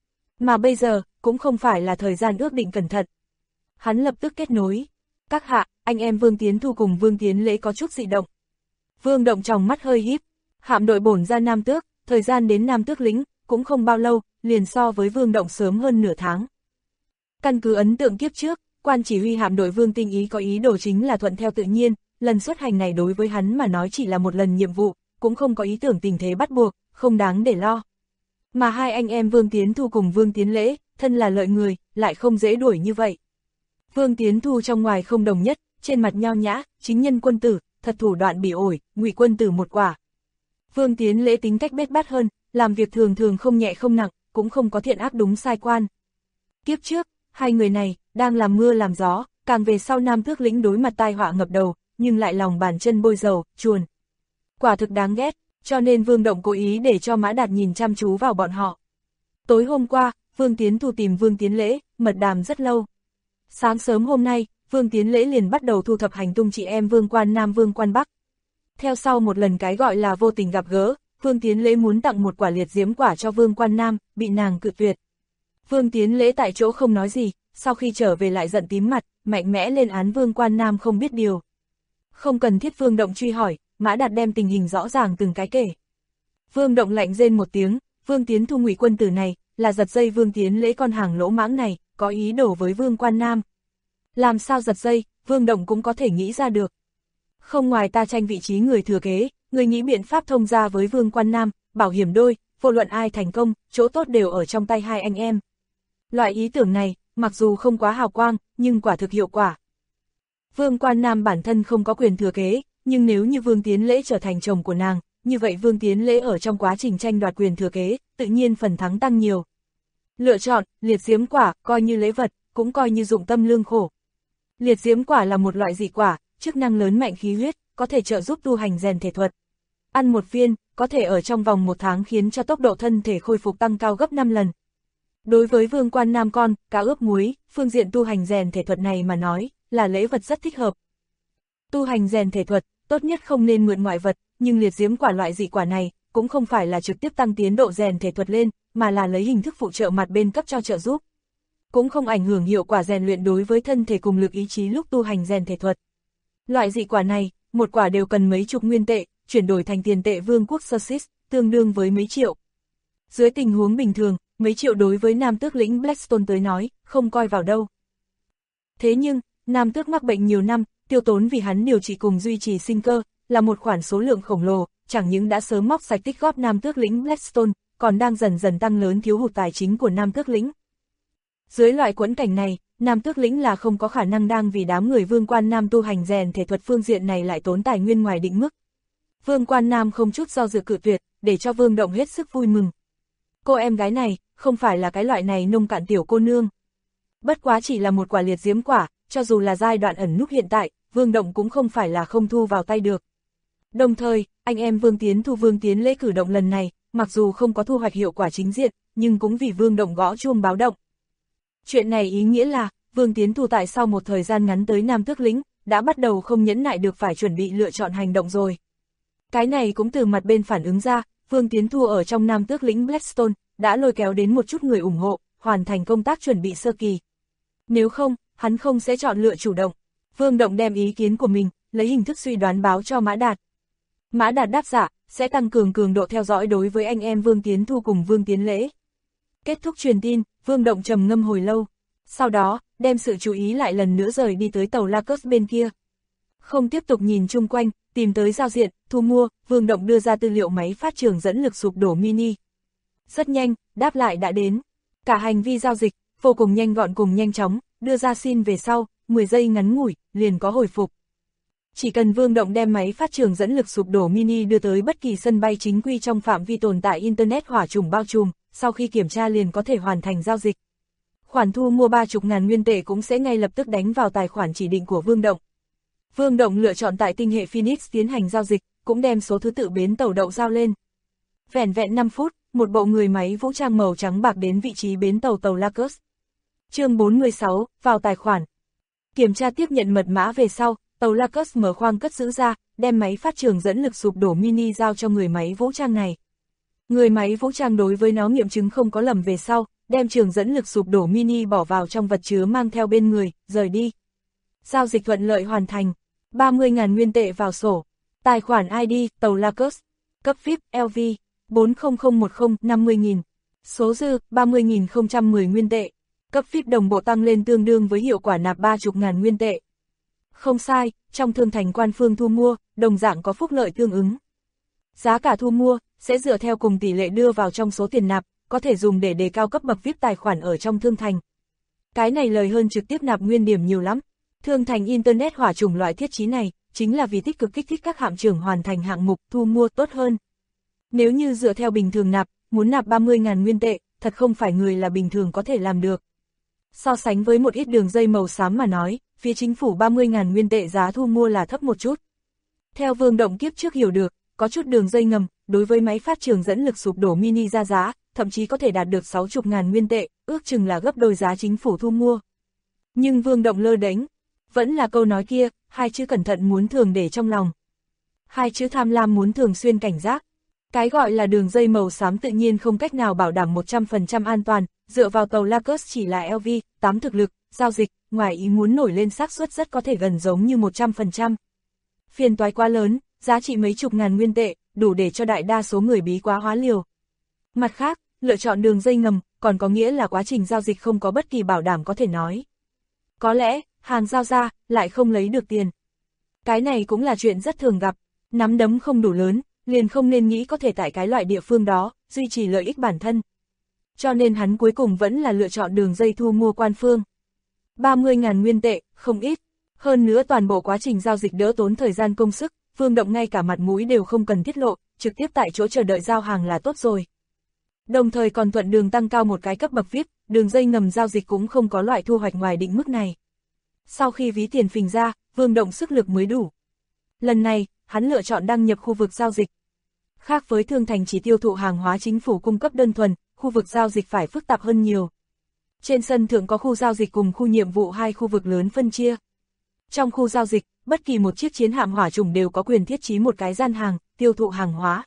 Mà bây giờ, cũng không phải là thời gian ước định cẩn thận. Hắn lập tức kết nối. Các hạ, anh em Vương Tiến Thu cùng Vương Tiến Lễ có chút dị động. Vương Động trong mắt hơi híp. Hạm đội bổn ra Nam Tước, thời gian đến Nam Tước lĩnh, cũng không bao lâu, liền so với Vương Động sớm hơn nửa tháng. Căn cứ ấn tượng kiếp trước, quan chỉ huy hạm đội Vương Tinh Ý có ý đồ chính là thuận theo tự nhiên, lần xuất hành này đối với hắn mà nói chỉ là một lần nhiệm vụ, cũng không có ý tưởng tình thế bắt buộc, không đáng để lo. Mà hai anh em Vương Tiến Thu cùng Vương Tiến Lễ, thân là lợi người, lại không dễ đuổi như vậy. Vương Tiến Thu trong ngoài không đồng nhất, trên mặt nho nhã, chính nhân quân tử, thật thủ đoạn bỉ ổi, ngụy quân tử một quả. Vương Tiến Lễ tính cách bết bát hơn, làm việc thường thường không nhẹ không nặng, cũng không có thiện ác đúng sai quan. Kiếp trước, hai người này, đang làm mưa làm gió, càng về sau Nam Tước lĩnh đối mặt tai họa ngập đầu, nhưng lại lòng bàn chân bôi dầu, chuồn. Quả thực đáng ghét, cho nên Vương Động cố ý để cho Mã Đạt nhìn chăm chú vào bọn họ. Tối hôm qua, Vương Tiến Thu tìm Vương Tiến Lễ, mật đàm rất lâu. Sáng sớm hôm nay, Vương Tiến Lễ liền bắt đầu thu thập hành tung chị em Vương Quan Nam Vương Quan Bắc. Theo sau một lần cái gọi là vô tình gặp gỡ, Vương Tiến Lễ muốn tặng một quả liệt diễm quả cho Vương Quan Nam, bị nàng cự tuyệt. Vương Tiến Lễ tại chỗ không nói gì, sau khi trở về lại giận tím mặt, mạnh mẽ lên án Vương Quan Nam không biết điều. Không cần thiết Vương Động truy hỏi, Mã Đạt đem tình hình rõ ràng từng cái kể. Vương Động lạnh rên một tiếng, Vương Tiến Thu ngụy quân tử này, là giật dây Vương Tiến Lễ con hàng lỗ mãng này, có ý đồ với Vương Quan Nam. Làm sao giật dây, Vương Động cũng có thể nghĩ ra được. Không ngoài ta tranh vị trí người thừa kế, người nghĩ biện pháp thông gia với Vương Quan Nam, bảo hiểm đôi, vô luận ai thành công, chỗ tốt đều ở trong tay hai anh em. Loại ý tưởng này, mặc dù không quá hào quang, nhưng quả thực hiệu quả. Vương Quan Nam bản thân không có quyền thừa kế, nhưng nếu như Vương Tiến Lễ trở thành chồng của nàng, như vậy Vương Tiến Lễ ở trong quá trình tranh đoạt quyền thừa kế, tự nhiên phần thắng tăng nhiều. Lựa chọn, liệt diễm quả, coi như lễ vật, cũng coi như dụng tâm lương khổ. Liệt diễm quả là một loại dị quả, chức năng lớn mạnh khí huyết, có thể trợ giúp tu hành rèn thể thuật. Ăn một viên, có thể ở trong vòng 1 tháng khiến cho tốc độ thân thể khôi phục tăng cao gấp 5 lần. Đối với Vương Quan Nam con, cá ướp muối, phương diện tu hành rèn thể thuật này mà nói, là lễ vật rất thích hợp. Tu hành rèn thể thuật, tốt nhất không nên mượn ngoại vật, nhưng liệt diễm quả loại dị quả này, cũng không phải là trực tiếp tăng tiến độ rèn thể thuật lên, mà là lấy hình thức phụ trợ mặt bên cấp cho trợ giúp. Cũng không ảnh hưởng hiệu quả rèn luyện đối với thân thể cùng lực ý chí lúc tu hành rèn thể thuật. Loại dị quả này, một quả đều cần mấy chục nguyên tệ, chuyển đổi thành tiền tệ Vương quốc Sussex, tương đương với mấy triệu. Dưới tình huống bình thường, mấy triệu đối với Nam Tước lĩnh Blackstone tới nói, không coi vào đâu. Thế nhưng, Nam Tước mắc bệnh nhiều năm, tiêu tốn vì hắn điều trị cùng duy trì sinh cơ, là một khoản số lượng khổng lồ, chẳng những đã sớm móc sạch tích góp Nam Tước lĩnh Blackstone, còn đang dần dần tăng lớn thiếu hụt tài chính của Nam Tước lĩnh. Dưới loại quẫn cảnh này, Nam Tước lĩnh là không có khả năng đang vì đám người Vương Quan Nam tu hành rèn thể thuật phương diện này lại tốn tài nguyên ngoài định mức. Vương Quan Nam không chút do dự cự tuyệt, để cho Vương Động hết sức vui mừng. Cô em gái này, không phải là cái loại này nông cạn tiểu cô nương. Bất quá chỉ là một quả liệt diễm quả, cho dù là giai đoạn ẩn núp hiện tại, Vương Động cũng không phải là không thu vào tay được. Đồng thời, anh em Vương Tiến Lễ cử động lần này, mặc dù không có thu hoạch hiệu quả chính diện, nhưng cũng vì Vương Động gõ chuông báo động. Chuyện này ý nghĩa là, Vương Tiến Thu tại sau một thời gian ngắn tới Nam Tước Lĩnh, đã bắt đầu không nhẫn nại được phải chuẩn bị lựa chọn hành động rồi. Cái này cũng từ mặt bên phản ứng ra, Vương Tiến Thu ở trong Nam Tước Lĩnh Blackstone, đã lôi kéo đến một chút người ủng hộ, hoàn thành công tác chuẩn bị sơ kỳ. Nếu không, hắn không sẽ chọn lựa chủ động. Vương Động đem ý kiến của mình, lấy hình thức suy đoán báo cho Mã Đạt. Mã Đạt đáp dạ, sẽ tăng cường cường độ theo dõi đối với anh em Vương Tiến Thu cùng Vương Tiến Lễ. Kết thúc truyền tin, Vương Động trầm ngâm hồi lâu. Sau đó, đem sự chú ý lại lần nữa rời đi tới tàu Lacus bên kia. Không tiếp tục nhìn chung quanh, tìm tới giao diện, thu mua, Vương Động đưa ra tư liệu máy phát trường dẫn lực sụp đổ mini. Rất nhanh, đáp lại đã đến. Cả hành vi giao dịch, vô cùng nhanh gọn cùng nhanh chóng, đưa ra xin về sau, 10 giây ngắn ngủi, liền có hồi phục. Chỉ cần Vương Động đem máy phát trường dẫn lực sụp đổ mini đưa tới bất kỳ sân bay chính quy trong phạm vi tồn tại Internet hỏa trùng bao trùm, sau khi kiểm tra liền có thể hoàn thành giao dịch. Khoản thu mua 30.000 nguyên tệ cũng sẽ ngay lập tức đánh vào tài khoản chỉ định của Vương Động. Vương Động lựa chọn tại tinh hệ Phoenix tiến hành giao dịch, cũng đem số thứ tự bến tàu đậu giao lên. Vẻn vẹn 5 phút, một bộ người máy vũ trang màu trắng bạc đến vị trí bến tàu Lacus. Chương 46, vào tài khoản. Kiểm tra tiếp nhận mật mã về sau, tàu Lacus mở khoang cất giữ ra, đem máy phát trường dẫn lực sụp đổ mini giao cho người máy vũ trang này. Người máy vũ trang đối với nó nghiệm chứng không có lầm về sau, đem trường dẫn lực sụp đổ mini bỏ vào trong vật chứa mang theo bên người, rời đi. Giao dịch thuận lợi hoàn thành, 30.000 nguyên tệ vào sổ. Tài khoản ID, tàu Lacus, cấp VIP, LV, 40010, 50.000. Số dư, 30.010 nguyên tệ. Cấp VIP đồng bộ tăng lên tương đương với hiệu quả nạp 30.000 nguyên tệ. Không sai, trong thương thành quan phương thu mua, đồng dạng có phúc lợi tương ứng. Giá cả thu mua, sẽ dựa theo cùng tỷ lệ đưa vào trong số tiền nạp, có thể dùng để đề cao cấp bậc VIP tài khoản ở trong thương thành. Cái này lời hơn trực tiếp nạp nguyên điểm nhiều lắm. Thương thành Internet hỏa trùng loại thiết chí này, chính là vì tích cực kích thích các hạm trưởng hoàn thành hạng mục thu mua tốt hơn. Nếu như dựa theo bình thường nạp, muốn nạp 30.000 nguyên tệ, thật không phải người là bình thường có thể làm được. So sánh với một ít đường dây màu xám mà nói, phía chính phủ 30.000 nguyên tệ giá thu mua là thấp một chút. Theo Vương Động kiếp trước hiểu được, có chút đường dây ngầm, đối với máy phát trường dẫn lực sụp đổ mini ra giá, thậm chí có thể đạt được 60.000 nguyên tệ, ước chừng là gấp đôi giá chính phủ thu mua. Nhưng Vương Động lơ đánh, vẫn là câu nói kia, hai chữ cẩn thận muốn thường để trong lòng. Hai chữ tham lam muốn thường xuyên cảnh giác. Cái gọi là đường dây màu xám tự nhiên không cách nào bảo đảm 100% an toàn, dựa vào tàu Lacus chỉ là LV, 8 thực lực, giao dịch, ngoài ý muốn nổi lên xác suất rất có thể gần giống như 100%. Phiền toái quá lớn, giá trị mấy chục ngàn nguyên tệ, đủ để cho đại đa số người bí quá hóa liều. Mặt khác, lựa chọn đường dây ngầm, còn có nghĩa là quá trình giao dịch không có bất kỳ bảo đảm có thể nói. Có lẽ, hàng giao ra, lại không lấy được tiền. Cái này cũng là chuyện rất thường gặp, nắm đấm không đủ lớn, liền không nên nghĩ có thể tại cái loại địa phương đó, duy trì lợi ích bản thân. Cho nên hắn cuối cùng vẫn là lựa chọn đường dây thu mua quan phương. 30.000 nguyên tệ, không ít. Hơn nữa toàn bộ quá trình giao dịch đỡ tốn thời gian công sức, Vương Động ngay cả mặt mũi đều không cần tiết lộ, trực tiếp tại chỗ chờ đợi giao hàng là tốt rồi. Đồng thời còn thuận đường tăng cao một cái cấp bậc VIP, đường dây ngầm giao dịch cũng không có loại thu hoạch ngoài định mức này. Sau khi ví tiền phình ra, Vương Động sức lực mới đủ. Lần này, hắn lựa chọn đăng nhập khu vực giao dịch. Khác với thương thành chỉ tiêu thụ hàng hóa chính phủ cung cấp đơn thuần, khu vực giao dịch phải phức tạp hơn nhiều. Trên sân thượng có khu giao dịch cùng khu nhiệm vụ hai khu vực lớn phân chia. Trong khu giao dịch, bất kỳ một chiếc chiến hạm hỏa trùng đều có quyền thiết trí một cái gian hàng, tiêu thụ hàng hóa.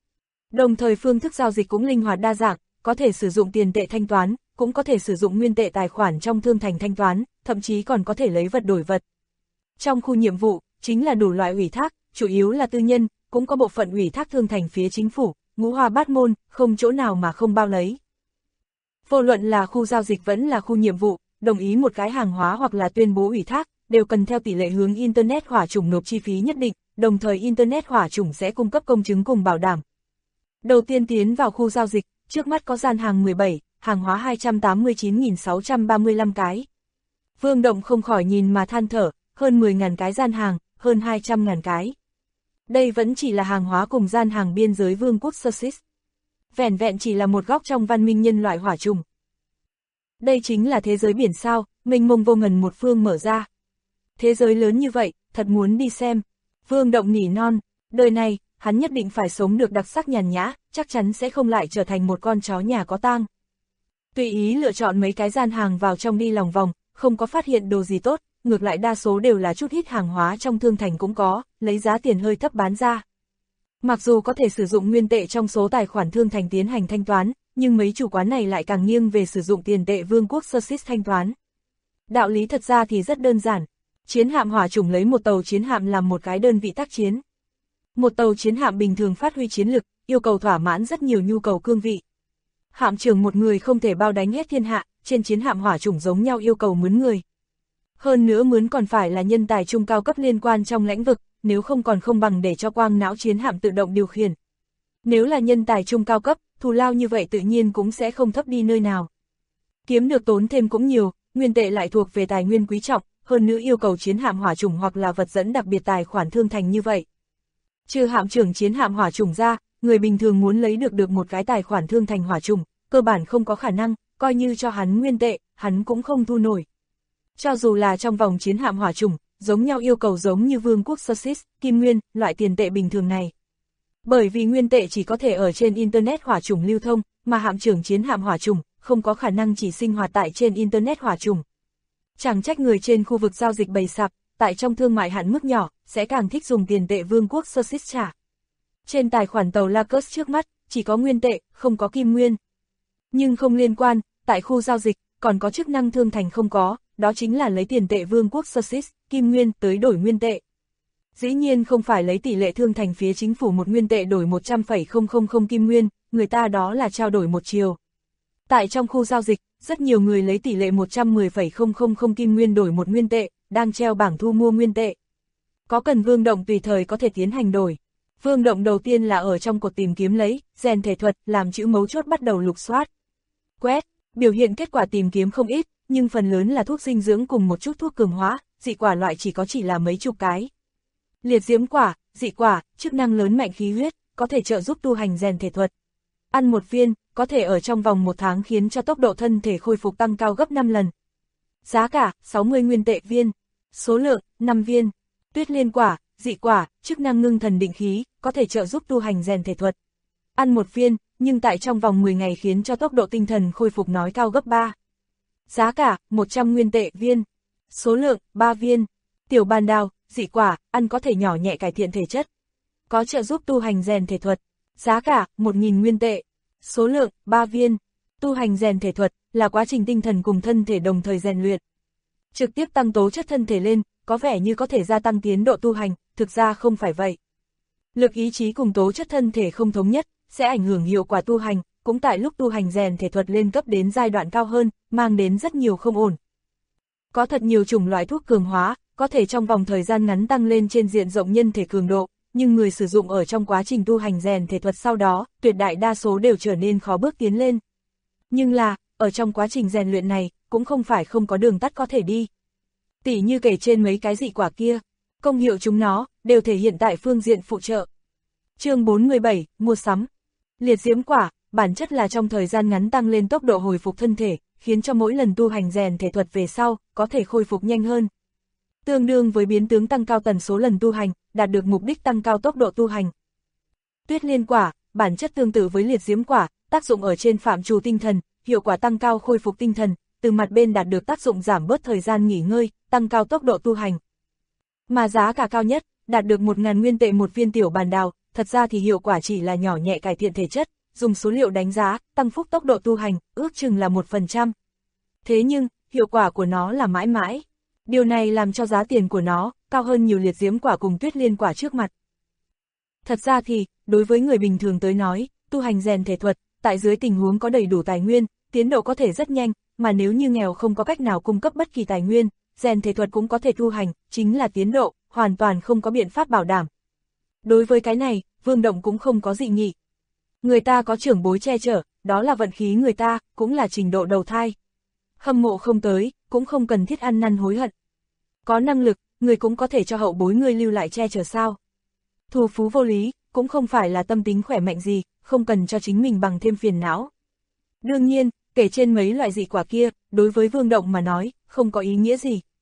Đồng thời phương thức giao dịch cũng linh hoạt đa dạng, có thể sử dụng tiền tệ thanh toán, cũng có thể sử dụng nguyên tệ tài khoản trong thương thành thanh toán, thậm chí còn có thể lấy vật đổi vật. Trong khu nhiệm vụ, chính là đủ loại ủy thác, chủ yếu là tư nhân, cũng có bộ phận ủy thác thương thành phía chính phủ, ngũ hoa bát môn, không chỗ nào mà không bao lấy. Vô luận là khu giao dịch vẫn là khu nhiệm vụ, đồng ý một cái hàng hóa hoặc là tuyên bố ủy thác, đều cần theo tỷ lệ hướng Internet hỏa trùng nộp chi phí nhất định, đồng thời Internet hỏa trùng sẽ cung cấp công chứng cùng bảo đảm. Đầu tiên tiến vào khu giao dịch, trước mắt có gian hàng 17, hàng hóa 289.635 cái. Vương Động không khỏi nhìn mà than thở, hơn 10.000 cái gian hàng, hơn 200.000 cái. Đây vẫn chỉ là hàng hóa cùng gian hàng biên giới vương quốc Sussex. Vẻn vẹn chỉ là một góc trong văn minh nhân loại hỏa trùng. Đây chính là thế giới biển sao, mênh mông vô ngần một phương mở ra. Thế giới lớn như vậy, thật muốn đi xem. Vương Động nỉ non, Đời này, hắn nhất định phải sống được đặc sắc nhàn nhã, chắc chắn sẽ không lại trở thành một con chó nhà có tang. Tùy ý lựa chọn mấy cái gian hàng vào trong đi lòng vòng, không có phát hiện đồ gì tốt, ngược lại đa số đều là chút ít hàng hóa trong thương thành cũng có, lấy giá tiền hơi thấp bán ra. Mặc dù có thể sử dụng nguyên tệ trong số tài khoản thương thành tiến hành thanh toán, nhưng mấy chủ quán này lại càng nghiêng về sử dụng tiền tệ vương quốc Sussex thanh toán. Đạo lý thật ra thì rất đơn giản. Chiến hạm hỏa chủng lấy một tàu chiến hạm làm một cái đơn vị tác chiến. Một tàu chiến hạm bình thường phát huy chiến lực, yêu cầu thỏa mãn rất nhiều nhu cầu cương vị. Hạm trưởng một người không thể bao đánh hết thiên hạ, trên chiến hạm hỏa chủng giống nhau yêu cầu mướn người. Hơn nữa mướn còn phải là nhân tài trung cao cấp liên quan trong lĩnh vực, nếu không còn không bằng để cho quang não chiến hạm tự động điều khiển. Nếu là nhân tài trung cao cấp, thù lao như vậy tự nhiên cũng sẽ không thấp đi nơi nào. Kiếm được tốn thêm cũng nhiều, nguyên tệ lại thuộc về tài nguyên quý trọng, hơn nữa yêu cầu chiến hạm hỏa chủng hoặc là vật dẫn đặc biệt tài khoản thương thành như vậy. Trừ hạm trưởng chiến hạm hỏa chủng ra, người bình thường muốn lấy được một cái tài khoản thương thành hỏa chủng, cơ bản không có khả năng, coi như cho hắn nguyên tệ, hắn cũng không thu nổi. Cho dù là trong vòng chiến hạm hỏa chủng, giống nhau yêu cầu giống như vương quốc Sussex, kim nguyên, loại tiền tệ bình thường này. Bởi vì nguyên tệ chỉ có thể ở trên Internet hỏa chủng lưu thông, mà hạm trưởng chiến hạm hỏa chủng, không có khả năng chỉ sinh hoạt tại trên Internet hỏa chủng. Chẳng trách người trên khu vực giao dịch bày sạp, tại trong thương mại hạn mức nhỏ, sẽ càng thích dùng tiền tệ vương quốc Sussex trả. Trên tài khoản tàu Lacus trước mắt, chỉ có nguyên tệ, không có kim nguyên. Nhưng không liên quan, tại khu giao dịch, còn có chức năng thương thành không có, đó chính là lấy tiền tệ vương quốc Sussex, kim nguyên tới đổi nguyên tệ. Dĩ nhiên không phải lấy tỷ lệ thương thành phía chính phủ một nguyên tệ đổi 100,000 kim nguyên, người ta đó là trao đổi một chiều. Tại trong khu giao dịch, rất nhiều người lấy tỷ lệ 110,000 kim nguyên đổi một nguyên tệ, đang treo bảng thu mua nguyên tệ. Có cần Vương Động tùy thời có thể tiến hành đổi. Vương Động đầu tiên là ở trong cột tìm kiếm lấy, rèn thể thuật, làm chữ mấu chốt bắt đầu lục soát. Quét, biểu hiện kết quả tìm kiếm không ít, nhưng phần lớn là thuốc dinh dưỡng cùng một chút thuốc cường hóa, dị quả loại chỉ là mấy chục cái. Liệt diễm quả, dị quả, chức năng lớn mạnh khí huyết, có thể trợ giúp tu hành rèn thể thuật. Ăn một viên, có thể ở trong vòng 1 tháng khiến cho tốc độ thân thể khôi phục tăng cao gấp 5 lần. Giá cả, 60 nguyên tệ viên. Số lượng, 5 viên. Tuyết liên quả, dị quả, chức năng ngưng thần định khí, có thể trợ giúp tu hành rèn thể thuật. Ăn một viên, nhưng tại trong vòng 10 ngày khiến cho tốc độ tinh thần khôi phục nói cao gấp 3. Giá cả, 100 nguyên tệ viên. Số lượng, 3 viên. Tiểu bàn đào, dị quả, ăn có thể nhỏ nhẹ cải thiện thể chất. Có trợ giúp tu hành rèn thể thuật. Giá cả, 1.000 nguyên tệ. Số lượng, 3 viên. Tu hành rèn thể thuật, là quá trình tinh thần cùng thân thể đồng thời rèn luyện. Trực tiếp tăng tố chất thân thể lên, có vẻ như có thể gia tăng tiến độ tu hành, thực ra không phải vậy. Lực ý chí cùng tố chất thân thể không thống nhất, sẽ ảnh hưởng hiệu quả tu hành, cũng tại lúc tu hành rèn thể thuật lên cấp đến giai đoạn cao hơn, mang đến rất nhiều không ổn. Có thật nhiều chủng loại thuốc cường hóa, có thể trong vòng thời gian ngắn tăng lên trên diện rộng nhân thể cường độ, nhưng người sử dụng ở trong quá trình tu hành rèn thể thuật sau đó, tuyệt đại đa số đều trở nên khó bước tiến lên. Nhưng là, ở trong quá trình rèn luyện này, cũng không phải không có đường tắt có thể đi. Tỉ như kể trên mấy cái dị quả kia, công hiệu chúng nó, đều thể hiện tại phương diện phụ trợ. Chương 47, mua sắm. Liệt diễm quả, bản chất là trong thời gian ngắn tăng lên tốc độ hồi phục thân thể, khiến cho mỗi lần tu hành rèn thể thuật về sau, có thể khôi phục nhanh hơn. Tương đương với biến tướng tăng cao tần số lần tu hành, đạt được mục đích tăng cao tốc độ tu hành. Tuyết liên quả, bản chất tương tự với liệt diễm quả, tác dụng ở trên phạm trù tinh thần, hiệu quả tăng cao khôi phục tinh thần, từ mặt bên đạt được tác dụng giảm bớt thời gian nghỉ ngơi, tăng cao tốc độ tu hành. Mà giá cả cao nhất, đạt được 1.000 nguyên tệ một viên tiểu bàn đào, thật ra thì hiệu quả chỉ là nhỏ nhẹ cải thiện thể chất, dùng số liệu đánh giá, tăng phúc tốc độ tu hành, ước chừng là 1%. Thế nhưng, hiệu quả của nó là mãi mãi. Điều này làm cho giá tiền của nó cao hơn nhiều liệt diễm quả cùng tuyết liên quả trước mặt. Thật ra thì, đối với người bình thường tới nói, tu hành rèn thể thuật, tại dưới tình huống có đầy đủ tài nguyên, tiến độ có thể rất nhanh, mà nếu như nghèo không có cách nào cung cấp bất kỳ tài nguyên, rèn thể thuật cũng có thể tu hành, chính là tiến độ, hoàn toàn không có biện pháp bảo đảm. Đối với cái này, Vương Động cũng không có dị nghị. Người ta có trưởng bối che chở, đó là vận khí người ta, cũng là trình độ đầu thai. Hâm mộ không tới, cũng không cần thiết ăn năn hối hận. Có năng lực, người cũng có thể cho hậu bối người lưu lại che chở sao. Thù phú vô lý, cũng không phải là tâm tính khỏe mạnh gì, không cần cho chính mình bằng thêm phiền não. Đương nhiên, kể trên mấy loại dị quả kia, đối với Vương Động mà nói, không có ý nghĩa gì.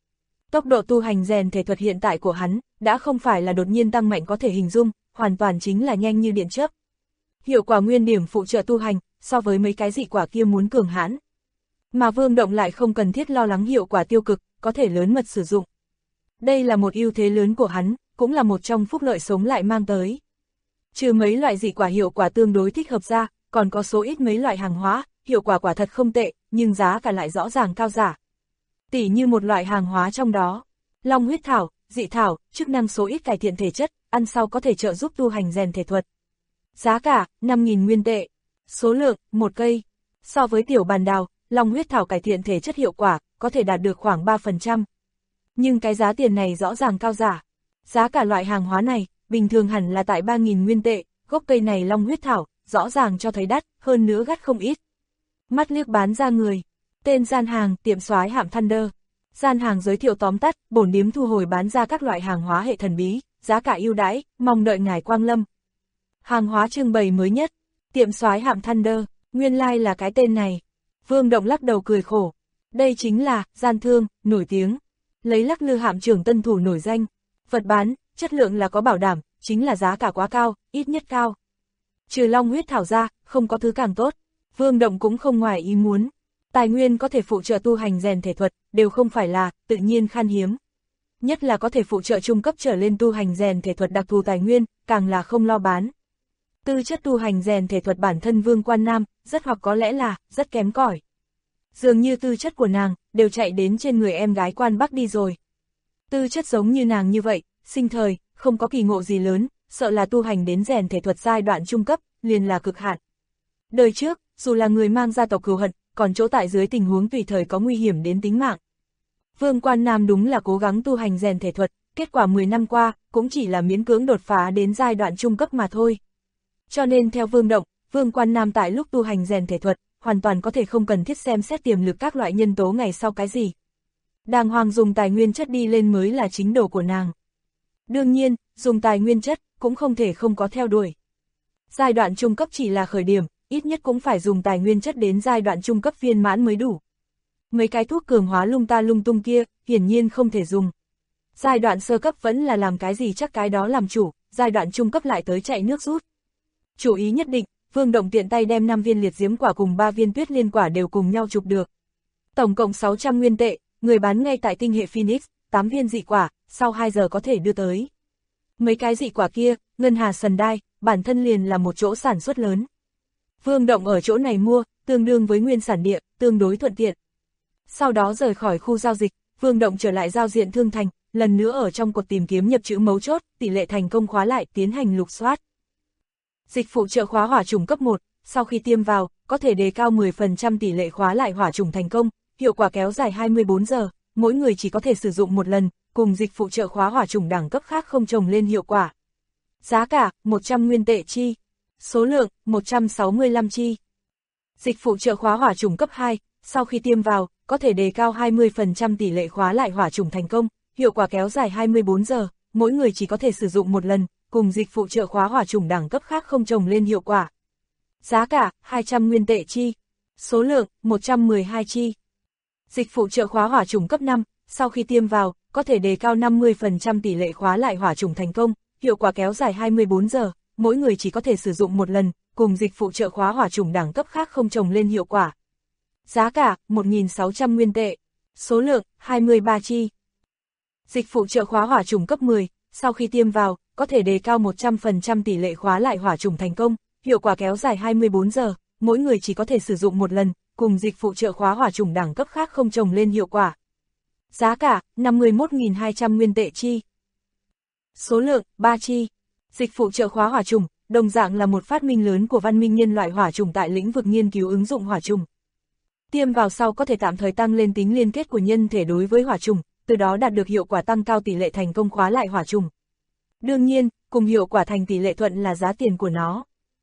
Tốc độ tu hành rèn thể thuật hiện tại của hắn, đã không phải là đột nhiên tăng mạnh có thể hình dung, hoàn toàn chính là nhanh như điện chớp. Hiệu quả nguyên điểm phụ trợ tu hành, so với mấy cái dị quả kia muốn cường hãn. Mà Vương Động lại không cần thiết lo lắng hiệu quả tiêu cực, có thể lớn mật sử dụng. Đây là một ưu thế lớn của hắn, cũng là một trong phúc lợi sống lại mang tới. Trừ mấy loại dị quả hiệu quả tương đối thích hợp ra, còn có số ít mấy loại hàng hóa, hiệu quả quả thật không tệ, nhưng giá cả lại rõ ràng cao giả. Tỉ như một loại hàng hóa trong đó, long huyết thảo, dị thảo, chức năng số ít cải thiện thể chất, ăn sau có thể trợ giúp tu hành rèn thể thuật. Giá cả, 5.000 nguyên tệ. Số lượng, 1 cây. So với tiểu bàn đào, long huyết thảo cải thiện thể chất hiệu quả, có thể đạt được khoảng 3%. Nhưng cái giá tiền này rõ ràng cao giả. Giá cả loại hàng hóa này, bình thường hẳn là tại 3.000 nguyên tệ, gốc cây này long huyết thảo, rõ ràng cho thấy đắt, hơn nữa gắt không ít. Mắt liếc bán ra người. Tên gian hàng, tiệm soái Hạm Thunder. Gian hàng giới thiệu tóm tắt, bổn điếm thu hồi bán ra các loại hàng hóa hệ thần bí, giá cả ưu đãi, mong đợi ngài quang lâm. Hàng hóa trưng bày mới nhất, tiệm soái Hạm Thunder, nguyên lai là cái tên này. Vương Động lắc đầu cười khổ. Đây chính là, gian thương, nổi tiếng. Lấy Lắc Lư Hạm trưởng tân thủ nổi danh. Vật bán, chất lượng là có bảo đảm, chính là giá cả quá cao, ít nhất cao. Trừ long huyết thảo ra, không có thứ càng tốt. Vương Động cũng không ngoài ý muốn. Tài nguyên có thể phụ trợ tu hành rèn thể thuật, đều không phải là, tự nhiên khan hiếm. Nhất là có thể phụ trợ trung cấp trở lên tu hành rèn thể thuật đặc thù tài nguyên, càng là không lo bán. Tư chất tu hành rèn thể thuật bản thân Vương Quan Nam, rất hoặc có lẽ là, rất kém cỏi. Dường như tư chất của nàng, đều chạy đến trên người em gái Quan Bắc đi rồi. Tư chất giống như nàng như vậy, sinh thời, không có kỳ ngộ gì lớn, sợ là tu hành đến rèn thể thuật giai đoạn trung cấp, liền là cực hạn. Đời trước, dù là người mang gia tộc cừu hận, còn chỗ tại dưới tình huống tùy thời có nguy hiểm đến tính mạng. Vương Quan Nam đúng là cố gắng tu hành rèn thể thuật, kết quả 10 năm qua, cũng chỉ là miễn cưỡng đột phá đến giai đoạn trung cấp mà thôi. Cho nên theo Vương Động, Vương Quan Nam tại lúc tu hành rèn thể thuật, hoàn toàn có thể không cần thiết xem xét tiềm lực các loại nhân tố ngày sau cái gì. Đàng hoàng dùng tài nguyên chất đi lên mới là chính đồ của nàng. Đương nhiên, dùng tài nguyên chất, cũng không thể không có theo đuổi. Giai đoạn trung cấp chỉ là khởi điểm, ít nhất cũng phải dùng tài nguyên chất đến giai đoạn trung cấp viên mãn mới đủ. Mấy cái thuốc cường hóa lung ta lung tung kia, hiển nhiên không thể dùng. Giai đoạn sơ cấp vẫn là làm cái gì chắc cái đó làm chủ, giai đoạn trung cấp lại tới chạy nước rút. Chủ ý nhất định, Vương Động tiện tay đem 5 viên liệt diễm quả cùng 3 viên tuyết liên quả đều cùng nhau chụp được. Tổng cộng 600 nguyên tệ, người bán ngay tại tinh hệ Phoenix, 8 viên dị quả, sau 2 giờ có thể đưa tới. Mấy cái dị quả kia, Ngân Hà Sandai, bản thân liền là một chỗ sản xuất lớn. Vương Động ở chỗ này mua, tương đương với nguyên sản địa, tương đối thuận tiện. Sau đó rời khỏi khu giao dịch, Vương Động trở lại giao diện thương thành, lần nữa ở trong cột tìm kiếm nhập chữ mấu chốt, tỷ lệ thành công khóa lại tiến hành lục soát. Dịch phụ trợ khóa hỏa trùng cấp 1, sau khi tiêm vào, có thể đề cao 10% tỷ lệ khóa lại hỏa trùng thành công, hiệu quả kéo dài 24 giờ, mỗi người chỉ có thể sử dụng một lần, cùng dịch phụ trợ khóa hỏa trùng đẳng cấp khác không chồng lên hiệu quả. Giá cả, 100 nguyên tệ chi. Số lượng, 165 chi. Dịch phụ trợ khóa hỏa trùng cấp 2, sau khi tiêm vào, có thể đề cao 20% tỷ lệ khóa lại hỏa trùng thành công, hiệu quả kéo dài 24 giờ, mỗi người chỉ có thể sử dụng một lần, cùng dịch phụ trợ khóa hỏa trùng đẳng cấp khác không chồng lên hiệu quả. Giá cả, 200 nguyên tệ chi. Số lượng, 112 chi. Dịch phụ trợ khóa hỏa trùng cấp 5, sau khi tiêm vào, có thể đề cao 50% tỷ lệ khóa lại hỏa trùng thành công, hiệu quả kéo dài 24 giờ, mỗi người chỉ có thể sử dụng một lần, cùng dịch phụ trợ khóa hỏa trùng đẳng cấp khác không chồng lên hiệu quả. Giá cả, 1.600 nguyên tệ. Số lượng, 23 chi. Dịch phụ trợ khóa hỏa trùng cấp 10, sau khi tiêm vào, có thể đề cao 100% tỷ lệ khóa lại hỏa trùng thành công, hiệu quả kéo dài 24 giờ, mỗi người chỉ có thể sử dụng một lần, cùng dịch phụ trợ khóa hỏa trùng đẳng cấp khác không chồng lên hiệu quả. Giá cả, 51.200 nguyên tệ chi. Số lượng, 3 chi. Dịch phụ trợ khóa hỏa trùng, đồng dạng là một phát minh lớn của văn minh nhân loại hỏa trùng tại lĩnh vực nghiên cứu ứng dụng hỏa trùng. Tiêm vào sau có thể tạm thời tăng lên tính liên kết của nhân thể đối với hỏa trùng, từ đó đạt được hiệu quả tăng cao tỷ lệ thành công khóa lại hỏa trùng. Đương nhiên, cùng hiệu quả thành tỷ lệ thuận là giá tiền của nó.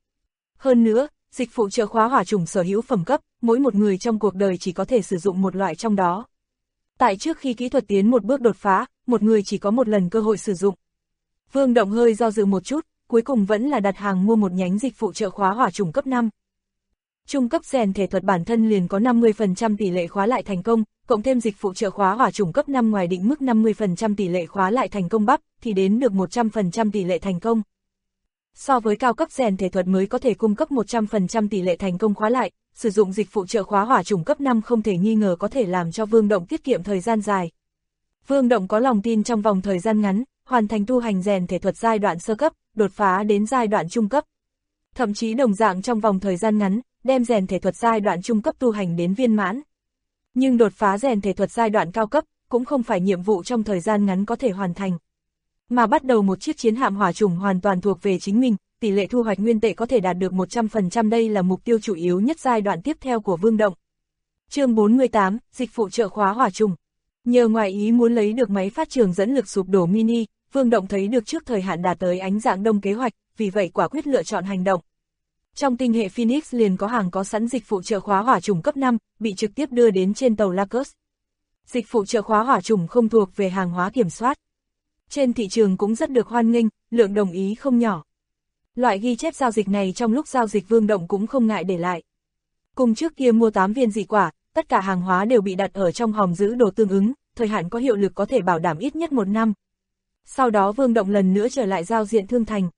Hơn nữa, dịch phụ trợ khóa hỏa trùng sở hữu phẩm cấp, mỗi một người trong cuộc đời chỉ có thể sử dụng một loại trong đó. Tại trước khi kỹ thuật tiến một bước đột phá, một người chỉ có một lần cơ hội sử dụng. Vương Động hơi do dự một chút, cuối cùng vẫn là đặt hàng mua một nhánh dịch phụ trợ khóa hỏa trùng cấp 5. Trung cấp rèn thể thuật bản thân liền có 50% tỷ lệ khóa lại thành công, cộng thêm dịch phụ trợ khóa hỏa chủng cấp 5 ngoài định mức 50% tỷ lệ khóa lại thành công bắp, thì đến được 100% tỷ lệ thành công. So với cao cấp rèn thể thuật mới có thể cung cấp 100% tỷ lệ thành công khóa lại, sử dụng dịch phụ trợ khóa hỏa chủng cấp 5 không thể nghi ngờ có thể làm cho Vương Động tiết kiệm thời gian dài. Vương Động có lòng tin trong vòng thời gian ngắn, hoàn thành tu hành rèn thể thuật giai đoạn sơ cấp, đột phá đến giai đoạn trung cấp. Thậm chí đồng dạng trong vòng thời gian ngắn, đem rèn thể thuật giai đoạn trung cấp tu hành đến viên mãn. Nhưng đột phá rèn thể thuật giai đoạn cao cấp, cũng không phải nhiệm vụ trong thời gian ngắn có thể hoàn thành. Mà bắt đầu một chiếc chiến hạm hỏa chủng hoàn toàn thuộc về chính mình, tỷ lệ thu hoạch nguyên tệ có thể đạt được 100%, đây là mục tiêu chủ yếu nhất giai đoạn tiếp theo của Vương Động. Chương 48, dịch phụ trợ khóa hỏa chủng. Nhờ ngoại ý muốn lấy được máy phát trường dẫn lực sụp đổ mini, Vương Động thấy được trước thời hạn đạt tới ánh dạng đông kế hoạch, vì vậy quả quyết lựa chọn hành động. Trong tinh hệ Phoenix liền có hàng có sẵn dịch phụ trợ khóa hỏa chủng cấp 5, bị trực tiếp đưa đến trên tàu Lacus. Dịch phụ trợ khóa hỏa chủng không thuộc về hàng hóa kiểm soát. Trên thị trường cũng rất được hoan nghênh, lượng đồng ý không nhỏ. Loại ghi chép giao dịch này trong lúc giao dịch Vương Động cũng không ngại để lại. Cùng trước kia mua 8 viên dị quả, tất cả hàng hóa đều bị đặt ở trong hòm giữ đồ tương ứng, thời hạn có hiệu lực có thể bảo đảm ít nhất 1 năm. Sau đó Vương Động lần nữa trở lại giao diện thương thành.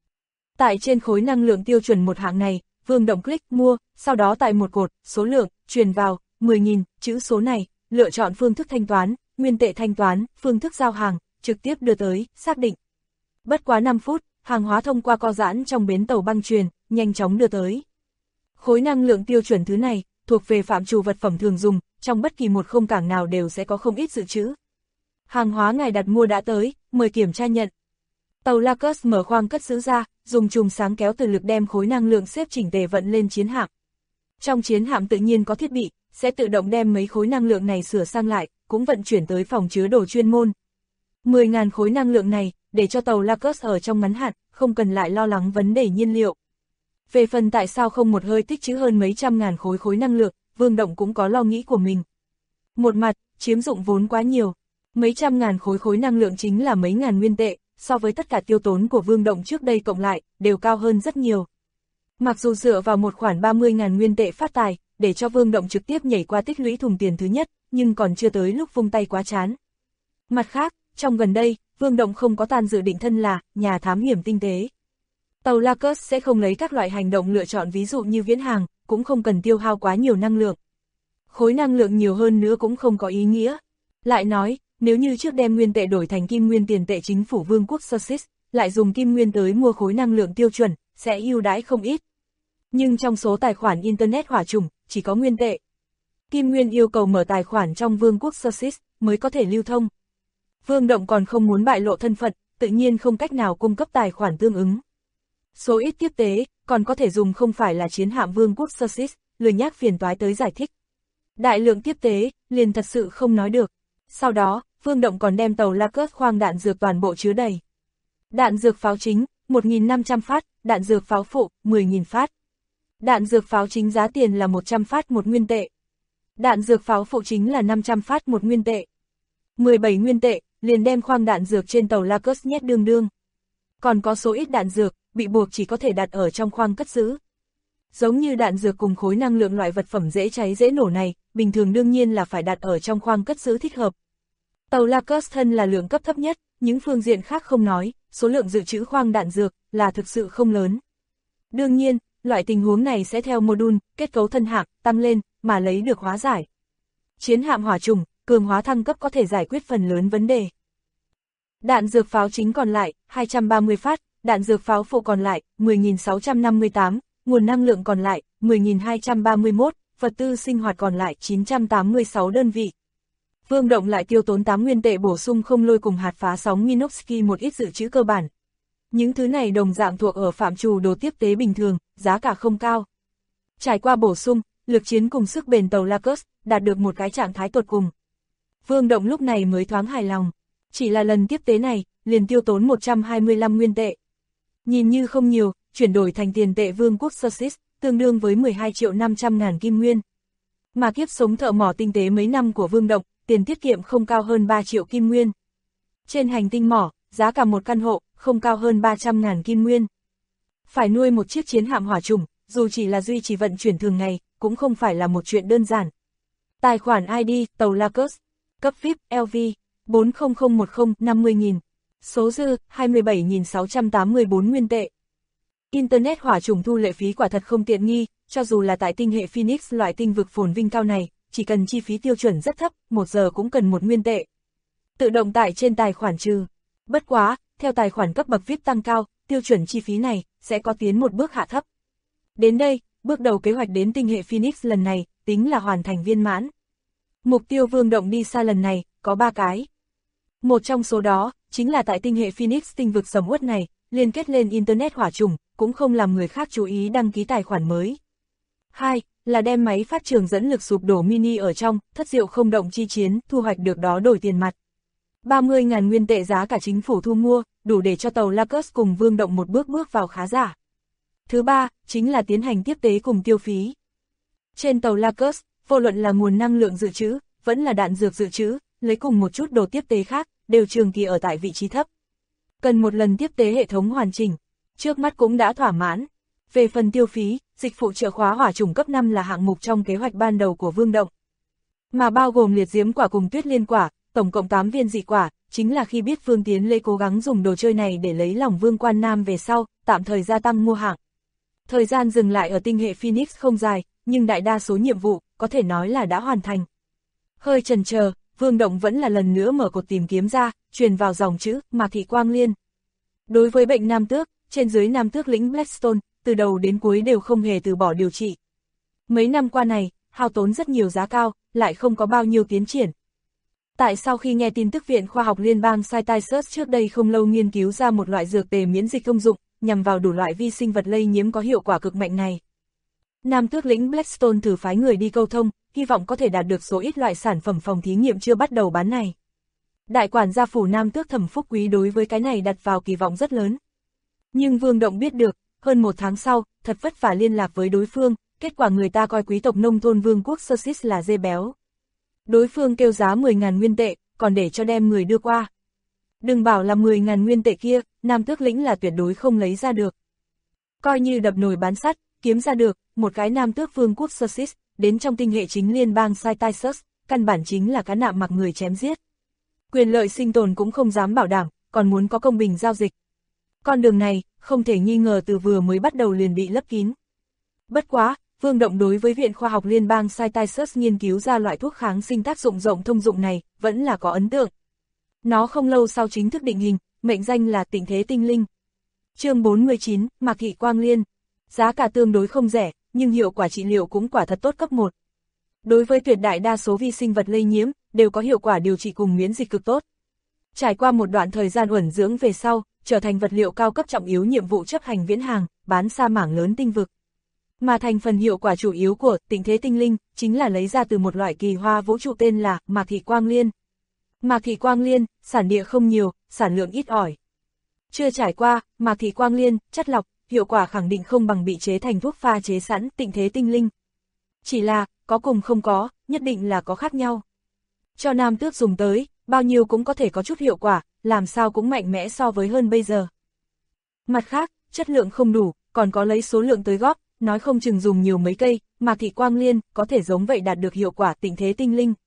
Tại trên khối năng lượng tiêu chuẩn một hạng này, Vương Động click mua, sau đó tại một cột, số lượng, truyền vào, 10.000, chữ số này, lựa chọn phương thức thanh toán, nguyên tệ thanh toán, phương thức giao hàng, trực tiếp đưa tới, xác định. Bất quá 5 phút, hàng hóa thông qua co giãn trong bến tàu băng truyền, nhanh chóng đưa tới. Khối năng lượng tiêu chuẩn thứ này, thuộc về phạm trù vật phẩm thường dùng, trong bất kỳ một không cảng nào đều sẽ có không ít dự trữ. Hàng hóa ngài đặt mua đã tới, mời kiểm tra nhận. Tàu Lacus mở khoang cất giữ ra, dùng chùm sáng kéo từ lực đem khối năng lượng xếp chỉnh tề vận lên chiến hạm. Trong chiến hạm tự nhiên có thiết bị, sẽ tự động đem mấy khối năng lượng này sửa sang lại, cũng vận chuyển tới phòng chứa đồ chuyên môn. 10.000 khối năng lượng này, để cho tàu Lacus ở trong ngắn hạn, không cần lại lo lắng vấn đề nhiên liệu. Về phần tại sao không một hơi tích trữ hơn mấy trăm ngàn khối năng lượng, Vương Động cũng có lo nghĩ của mình. Một mặt, chiếm dụng vốn quá nhiều. Mấy trăm ngàn khối năng lượng chính là mấy ngàn nguyên tệ, so với tất cả tiêu tốn của Vương Động trước đây cộng lại, đều cao hơn rất nhiều. Mặc dù dựa vào một khoản 30.000 nguyên tệ phát tài, để cho Vương Động trực tiếp nhảy qua tích lũy thùng tiền thứ nhất, nhưng còn chưa tới lúc vung tay quá chán. Mặt khác, trong gần đây, Vương Động không có tàn dự định thân là nhà thám hiểm tinh tế. Tàu Lacus sẽ không lấy các loại hành động lựa chọn ví dụ như viễn hàng, cũng không cần tiêu hao quá nhiều năng lượng. Khối năng lượng nhiều hơn nữa cũng không có ý nghĩa. Lại nói, nếu như trước đem nguyên tệ đổi thành kim nguyên tiền tệ chính phủ Vương quốc Sussex, lại dùng kim nguyên tới mua khối năng lượng tiêu chuẩn, sẽ ưu đãi không ít. Nhưng trong số tài khoản Internet hỏa chủng, chỉ có nguyên tệ. Kim nguyên yêu cầu mở tài khoản trong Vương quốc Sussex mới có thể lưu thông. Vương Động còn không muốn bại lộ thân phận, tự nhiên không cách nào cung cấp tài khoản tương ứng. Số ít tiếp tế, còn có thể dùng không phải là chiến hạm Vương quốc Sussex, lười nhác phiền toái tới giải thích. Đại lượng tiếp tế, liền thật sự không nói được. Sau đó, Vương Động còn đem tàu Lacus khoang đạn dược toàn bộ chứa đầy. Đạn dược pháo chính, 1.500 phát, đạn dược pháo phụ, 10.000 phát. Đạn dược pháo chính giá tiền là 100 phát một nguyên tệ. Đạn dược pháo phụ chính là 500 phát một nguyên tệ. 17 nguyên tệ, liền đem khoang đạn dược trên tàu Lacus nhét đương đương. Còn có số ít đạn dược, bị buộc chỉ có thể đặt ở trong khoang cất giữ. Giống như đạn dược cùng khối năng lượng loại vật phẩm dễ cháy dễ nổ này, bình thường đương nhiên là phải đặt ở trong khoang cất giữ thích hợp. Tàu Lacus thân là lượng cấp thấp nhất, những phương diện khác không nói, số lượng dự trữ khoang đạn dược là thực sự không lớn. Đương nhiên, loại tình huống này sẽ theo module, kết cấu thân hạm, tăng lên, mà lấy được hóa giải. Chiến hạm hỏa trùng, cường hóa thăng cấp có thể giải quyết phần lớn vấn đề. Đạn dược pháo chính còn lại, 230 phát, đạn dược pháo phụ còn lại, 10.658, nguồn năng lượng còn lại, 10.231, vật tư sinh hoạt còn lại 986 đơn vị. Vương Động lại tiêu tốn 8 nguyên tệ bổ sung không lôi cùng hạt phá sóng Minovsky một ít dự trữ cơ bản. Những thứ này đồng dạng thuộc ở phạm trù đồ tiếp tế bình thường, giá cả không cao. Trải qua bổ sung, lực chiến cùng sức bền tàu Lacus đạt được một cái trạng thái tột cùng. Vương Động lúc này mới thoáng hài lòng. Chỉ là lần tiếp tế này, liền tiêu tốn 125 nguyên tệ. Nhìn như không nhiều, chuyển đổi thành tiền tệ Vương quốc Sussex, tương đương với 12.500.000 kim nguyên. Mà kiếp sống thợ mỏ tinh tế mấy năm của Vương Động, tiền tiết kiệm không cao hơn 3 triệu kim nguyên. Trên hành tinh mỏ, giá cả một căn hộ, không cao hơn 300.000 kim nguyên. Phải nuôi một chiếc chiến hạm hỏa trùng, dù chỉ là duy trì vận chuyển thường ngày, cũng không phải là một chuyện đơn giản. Tài khoản ID, tàu Lacus, cấp VIP, LV, 40010-50.000, số dư, 27.684 nguyên tệ. Internet hỏa trùng thu lệ phí quả thật không tiện nghi, cho dù là tại tinh hệ Phoenix loại tinh vực phồn vinh cao này, chỉ cần chi phí tiêu chuẩn rất thấp, 1 giờ cũng cần 1 nguyên tệ. Tự động tải trên tài khoản trừ. Bất quá, theo tài khoản cấp bậc VIP tăng cao, tiêu chuẩn chi phí này sẽ có tiến một bước hạ thấp. Đến đây, bước đầu kế hoạch đến tinh hệ Phoenix lần này, tính là hoàn thành viên mãn. Mục tiêu Vương Động đi xa lần này, có 3 cái. Một trong số đó, chính là tại tinh hệ Phoenix tinh vực sầm uất này, liên kết lên Internet hỏa trùng, cũng không làm người khác chú ý đăng ký tài khoản mới. 2. Là đem máy phát trường dẫn lực sụp đổ mini ở trong, thất diệu không động chi chiến, thu hoạch được đó đổi tiền mặt. 30.000 nguyên tệ giá cả chính phủ thu mua, đủ để cho tàu Lacus cùng Vương Động một bước vào khá giả. Thứ 3, chính là tiến hành tiếp tế cùng tiêu phí. Trên tàu Lacus, vô luận là nguồn năng lượng dự trữ, vẫn là đạn dược dự trữ, lấy cùng một chút đồ tiếp tế khác, đều trường kỳ ở tại vị trí thấp. Cần một lần tiếp tế hệ thống hoàn chỉnh, trước mắt cũng đã thỏa mãn. Về phần tiêu phí, dịch vụ chợ khóa hỏa trùng cấp 5 là hạng mục trong kế hoạch ban đầu của Vương Động. Mà bao gồm liệt diễm quả cùng tuyết liên quả, tổng cộng 8 viên dị quả, chính là khi biết Vương Tiến Lê cố gắng dùng đồ chơi này để lấy lòng Vương Quan Nam về sau, tạm thời gia tăng mua hạng. Thời gian dừng lại ở tinh hệ Phoenix không dài, nhưng đại đa số nhiệm vụ, có thể nói là đã hoàn thành. Hơi chần chờ, Vương Động vẫn là lần nữa mở cột tìm kiếm ra, truyền vào dòng chữ, Mạc Thị Quang Liên. Đối với bệnh nam tước, trên dưới nam tước lĩnh Blackstone, từ đầu đến cuối đều không hề từ bỏ điều trị. Mấy năm qua này, hao tốn rất nhiều giá cao, lại không có bao nhiêu tiến triển. Tại sau khi nghe tin tức Viện Khoa học Liên bang Cytisus trước đây không lâu nghiên cứu ra một loại dược tề miễn dịch công dụng, nhằm vào đủ loại vi sinh vật lây nhiễm có hiệu quả cực mạnh này. Nam tước lĩnh Blackstone thử phái người đi câu thông, hy vọng có thể đạt được số ít loại sản phẩm phòng thí nghiệm chưa bắt đầu bán này. Đại quản gia phủ Nam tước Thẩm Phúc Quý đối với cái này đặt vào kỳ vọng rất lớn. Nhưng Vương Động biết được, hơn 1 tháng sau, thật vất vả liên lạc với đối phương, kết quả người ta coi quý tộc nông thôn vương quốc Sussex là dê béo. Đối phương kêu giá 10.000 nguyên tệ, còn để cho đem người đưa qua. Đừng bảo là 10.000 nguyên tệ kia, Nam tước lĩnh là tuyệt đối không lấy ra được. Coi như đập nồi bán sắt, kiếm ra được, một cái Nam tước vương quốc Sussex, đến trong tinh hệ chính liên bang Cytisus, căn bản chính là cá nạm mặc người chém giết. Quyền lợi sinh tồn cũng không dám bảo đảm, còn muốn có công bình giao dịch. Con đường này, không thể nghi ngờ từ vừa mới bắt đầu liền bị lấp kín. Bất quá, Vương Động đối với Viện Khoa học Liên bang Cytisus nghiên cứu ra loại thuốc kháng sinh tác dụng rộng thông dụng này, vẫn là có ấn tượng. Nó không lâu sau chính thức định hình, mệnh danh là Tịnh Thế Tinh Linh. Chương 49, Mạc Thị Quang Liên. Giá cả tương đối không rẻ, nhưng hiệu quả trị liệu cũng quả thật tốt cấp 1. Đối với tuyệt đại đa số vi sinh vật lây nhiễm, đều có hiệu quả điều trị cùng miễn dịch cực tốt. Trải qua một đoạn thời gian uẩn dưỡng về sau, trở thành vật liệu cao cấp trọng yếu nhiệm vụ chấp hành viễn hàng, bán xa mảng lớn tinh vực. Mà thành phần hiệu quả chủ yếu của Tịnh Thế Tinh Linh, chính là lấy ra từ một loại kỳ hoa vũ trụ tên là Mạc Thị Quang Liên. Mạc Thị Quang Liên, sản địa không nhiều, sản lượng ít ỏi. Chưa trải qua, Mạc Thị Quang Liên, chất lọc, hiệu quả khẳng định không bằng bị chế thành thuốc pha chế sẵn Tịnh Thế Tinh Linh. Chỉ là, có cùng không có, nhất định là có khác nhau. Cho nam tước dùng tới, bao nhiêu cũng có thể có chút hiệu quả, làm sao cũng mạnh mẽ so với hơn bây giờ. Mặt khác, chất lượng không đủ, còn có lấy số lượng tới góp, nói không chừng dùng nhiều mấy cây, Mạc Thị Quang Liên có thể giống vậy đạt được hiệu quả Tịnh Thế Tinh Linh.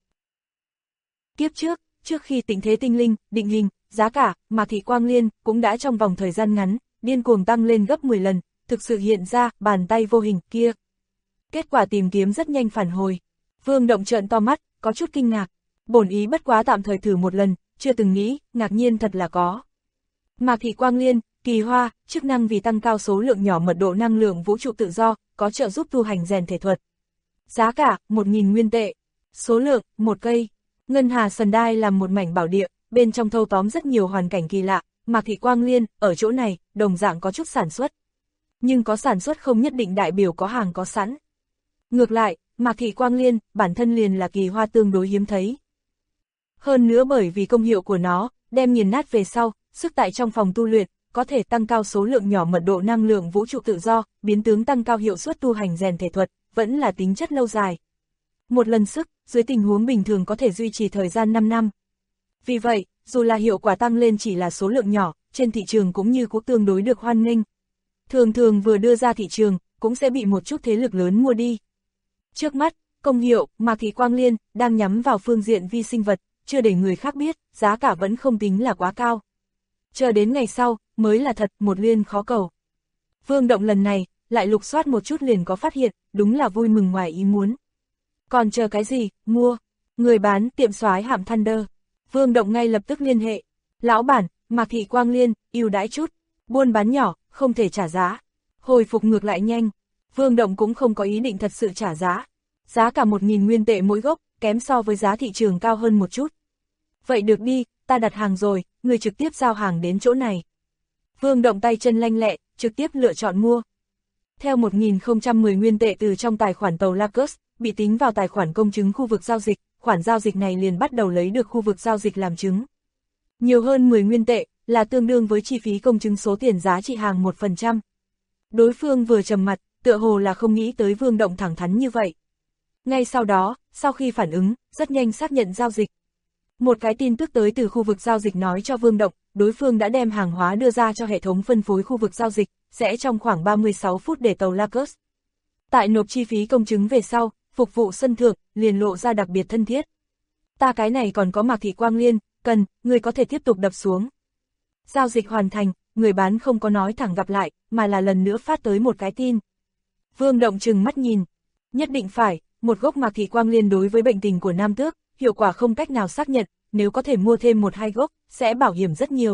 Kiếp trước khi Tịnh Thế Tinh Linh định hình, giá cả, Mạc Thị Quang Liên cũng đã trong vòng thời gian ngắn, điên cuồng tăng lên gấp 10 lần, thực sự hiện ra bàn tay vô hình kia. Kết quả tìm kiếm rất nhanh phản hồi. Vương Động trợn to mắt, có chút kinh ngạc. Bổn ý bất quá tạm thời thử một lần, chưa từng nghĩ, ngạc nhiên thật là có. Mạc Thị Quang Liên, kỳ hoa, chức năng vì tăng cao số lượng nhỏ mật độ năng lượng vũ trụ tự do, có trợ giúp tu hành rèn thể thuật. Giá cả, 1.000 nguyên tệ. Số lượng, 1 cây. Ngân Hà Sần Đai làm một mảnh bảo địa, bên trong thâu tóm rất nhiều hoàn cảnh kỳ lạ. Mạc Thị Quang Liên, ở chỗ này, đồng dạng có chút sản xuất. Nhưng có sản xuất không nhất định đại biểu có hàng có sẵn. Ngược lại, Mạc Thị Quang Liên, bản thân liền là kỳ hoa tương đối hiếm thấy. Hơn nữa bởi vì công hiệu của nó, đem nghiền nát về sau, sức tại trong phòng tu luyện, có thể tăng cao số lượng nhỏ mật độ năng lượng vũ trụ tự do, biến tướng tăng cao hiệu suất tu hành rèn thể thuật, vẫn là tính chất lâu dài. Một lần sức, dưới tình huống bình thường có thể duy trì thời gian 5 năm. Vì vậy, dù là hiệu quả tăng lên chỉ là số lượng nhỏ, trên thị trường cũng như cũng tương đối được hoan nghênh. Thường thường vừa đưa ra thị trường, cũng sẽ bị một chút thế lực lớn mua đi. Trước mắt, công hiệu, Mạc Thị Quang Liên, đang nhắm vào phương diện vi sinh vật, chưa để người khác biết, giá cả vẫn không tính là quá cao. Chờ đến ngày sau, mới là thật, một liên khó cầu. Vương Động lần này, lại lục soát một chút liền có phát hiện, đúng là vui mừng ngoài ý muốn. Còn chờ cái gì, mua. Người bán tiệm Soái Hạm Thunder. Vương Động ngay lập tức liên hệ. Lão bản, Mạc Thị Quang Liên, ưu đãi chút. Buôn bán nhỏ, không thể trả giá. Hồi phục ngược lại nhanh. Vương Động cũng không có ý định thật sự trả giá. Giá cả 1.000 nguyên tệ mỗi gốc, kém so với giá thị trường cao hơn một chút. Vậy được đi, ta đặt hàng rồi, người trực tiếp giao hàng đến chỗ này. Vương Động tay chân lanh lẹ, trực tiếp lựa chọn mua. Theo 1.010 nguyên tệ từ trong tài khoản tàu Lacus, bị tính vào tài khoản công chứng khu vực giao dịch, khoản giao dịch này liền bắt đầu lấy được khu vực giao dịch làm chứng. Nhiều hơn 10 nguyên tệ, là tương đương với chi phí công chứng số tiền giá trị hàng 1%. Đối phương vừa trầm mặt, tựa hồ là không nghĩ tới Vương Động thẳng thắn như vậy. Ngay sau đó, sau khi phản ứng, rất nhanh xác nhận giao dịch. Một cái tin tức tới từ khu vực giao dịch nói cho Vương Động, đối phương đã đem hàng hóa đưa ra cho hệ thống phân phối khu vực giao dịch, sẽ trong khoảng 36 phút để tàu Lacus. Tại nộp chi phí công chứng về sau, phục vụ sân thượng, liền lộ ra đặc biệt thân thiết. Ta cái này còn có Mạc Thị Quang Liên, cần, người có thể tiếp tục đập xuống. Giao dịch hoàn thành, người bán không có nói thẳng gặp lại, mà là lần nữa phát tới một cái tin. Vương Động trừng mắt nhìn. Nhất định phải, một gốc Mạc Thị Quang Liên đối với bệnh tình của nam tước, hiệu quả không cách nào xác nhận, nếu có thể mua thêm 1-2 gốc, sẽ bảo hiểm rất nhiều.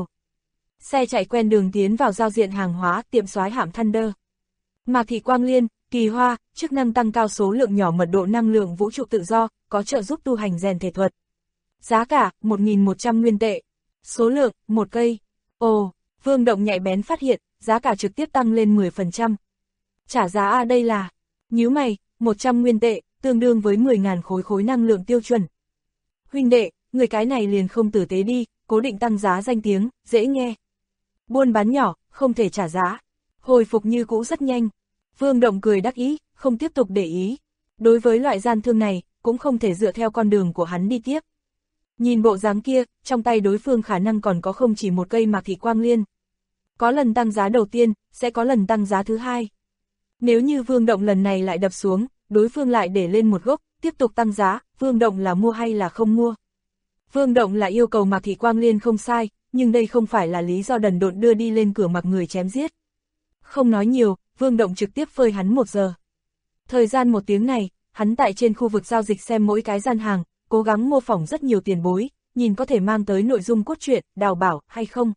Xe chạy quen đường tiến vào giao diện hàng hóa tiệm Soái Hạm Thunder. Mạc Thị Quang Liên, kỳ hoa, chức năng tăng cao số lượng nhỏ mật độ năng lượng vũ trụ tự do, có trợ giúp tu hành rèn thể thuật. Giá cả, 1.100 nguyên tệ. Số lượng, 1 cây. Ồ, Vương Động nhạy bén phát hiện, giá cả trực tiếp tăng lên 10%. Trả giá a đây là, nhíu mày, 100 nguyên tệ, tương đương với 10.000 khối năng lượng tiêu chuẩn. Huynh đệ, người cái này liền không tử tế đi, cố định tăng giá danh tiếng, dễ nghe. Buôn bán nhỏ, không thể trả giá. Hồi phục như cũ rất nhanh. Vương Động cười đắc ý, không tiếp tục để ý. Đối với loại gian thương này, cũng không thể dựa theo con đường của hắn đi tiếp. Nhìn bộ dáng kia, trong tay đối phương khả năng còn có không chỉ một cây Mạc Thị Quang Liên. Có lần tăng giá đầu tiên, sẽ có lần tăng giá thứ hai. Nếu như Vương Động lần này lại đập xuống, đối phương lại để lên một gốc, tiếp tục tăng giá, Vương Động là mua hay là không mua? Vương Động là yêu cầu Mạc Thị Quang Liên không sai, nhưng đây không phải là lý do đần độn đưa đi lên cửa mặc người chém giết. Không nói nhiều, Vương Động trực tiếp phơi hắn 1 giờ. Thời gian 1 tiếng này, hắn tại trên khu vực giao dịch xem mỗi cái gian hàng, cố gắng mô phỏng rất nhiều tiền bối, nhìn có thể mang tới nội dung cốt truyện, đào bảo hay không.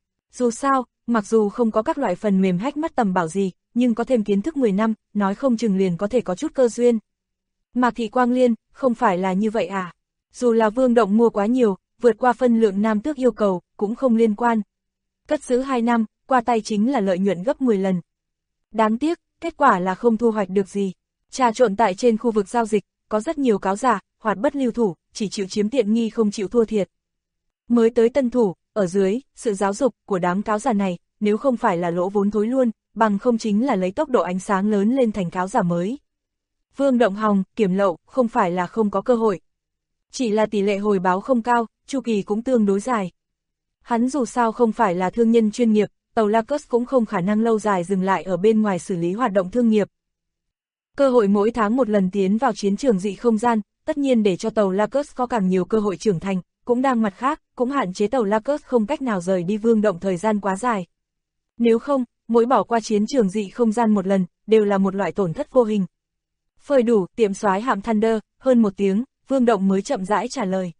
Dù sao, mặc dù không có các loại phần mềm hack mắt tầm bảo gì, nhưng có thêm kiến thức 10 năm, nói không chừng liền có thể có chút cơ duyên. Mạc Thị Quang Liên, không phải là như vậy à? Dù là Vương Động mua quá nhiều, vượt qua phân lượng nam tước yêu cầu, cũng không liên quan. Cất giữ 2 năm, qua tay chính là lợi nhuận gấp 10 lần. Đáng tiếc, kết quả là không thu hoạch được gì. Trà trộn tại trên khu vực giao dịch, có rất nhiều cáo giả, hoạt bất lưu thủ, chỉ chịu chiếm tiện nghi không chịu thua thiệt. Mới tới tân thủ, ở dưới, sự giáo dục của đám cáo giả này, nếu không phải là lỗ vốn thối luôn, bằng không chính là lấy tốc độ ánh sáng lớn lên thành cáo giả mới. Vương Động hòng, kiểm lậu, không phải là không có cơ hội. Chỉ là tỷ lệ hồi báo không cao, chu kỳ cũng tương đối dài. Hắn dù sao không phải là thương nhân chuyên nghiệp, tàu Lacus cũng không khả năng lâu dài dừng lại ở bên ngoài xử lý hoạt động thương nghiệp. Cơ hội mỗi tháng một lần tiến vào chiến trường dị không gian, tất nhiên để cho tàu Lacus có càng nhiều cơ hội trưởng thành, cũng đang mặt khác, cũng hạn chế tàu Lacus không cách nào rời đi Vương Động thời gian quá dài. Nếu không, mỗi bỏ qua chiến trường dị không gian một lần, đều là một loại tổn thất vô hình. Phơi đủ, tiệm Soái Hạm Thunder, hơn 1 tiếng, Vương Động mới chậm rãi trả lời.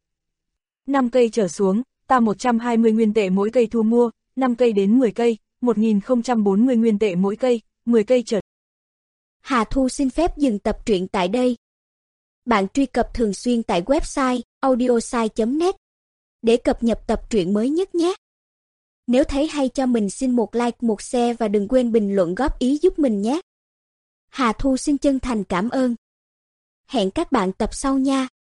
5 cây trở xuống, ta 120 nguyên tệ mỗi cây thu mua, 5 cây đến 10 cây, 1040 nguyên tệ mỗi cây, 10 cây trở. Hà Thu xin phép dừng tập truyện tại đây. Bạn truy cập thường xuyên tại website audiosai.net để cập nhật tập truyện mới nhất nhé. Nếu thấy hay cho mình xin một like, một share và đừng quên bình luận góp ý giúp mình nhé. Hà Thu xin chân thành cảm ơn. Hẹn các bạn tập sau nha.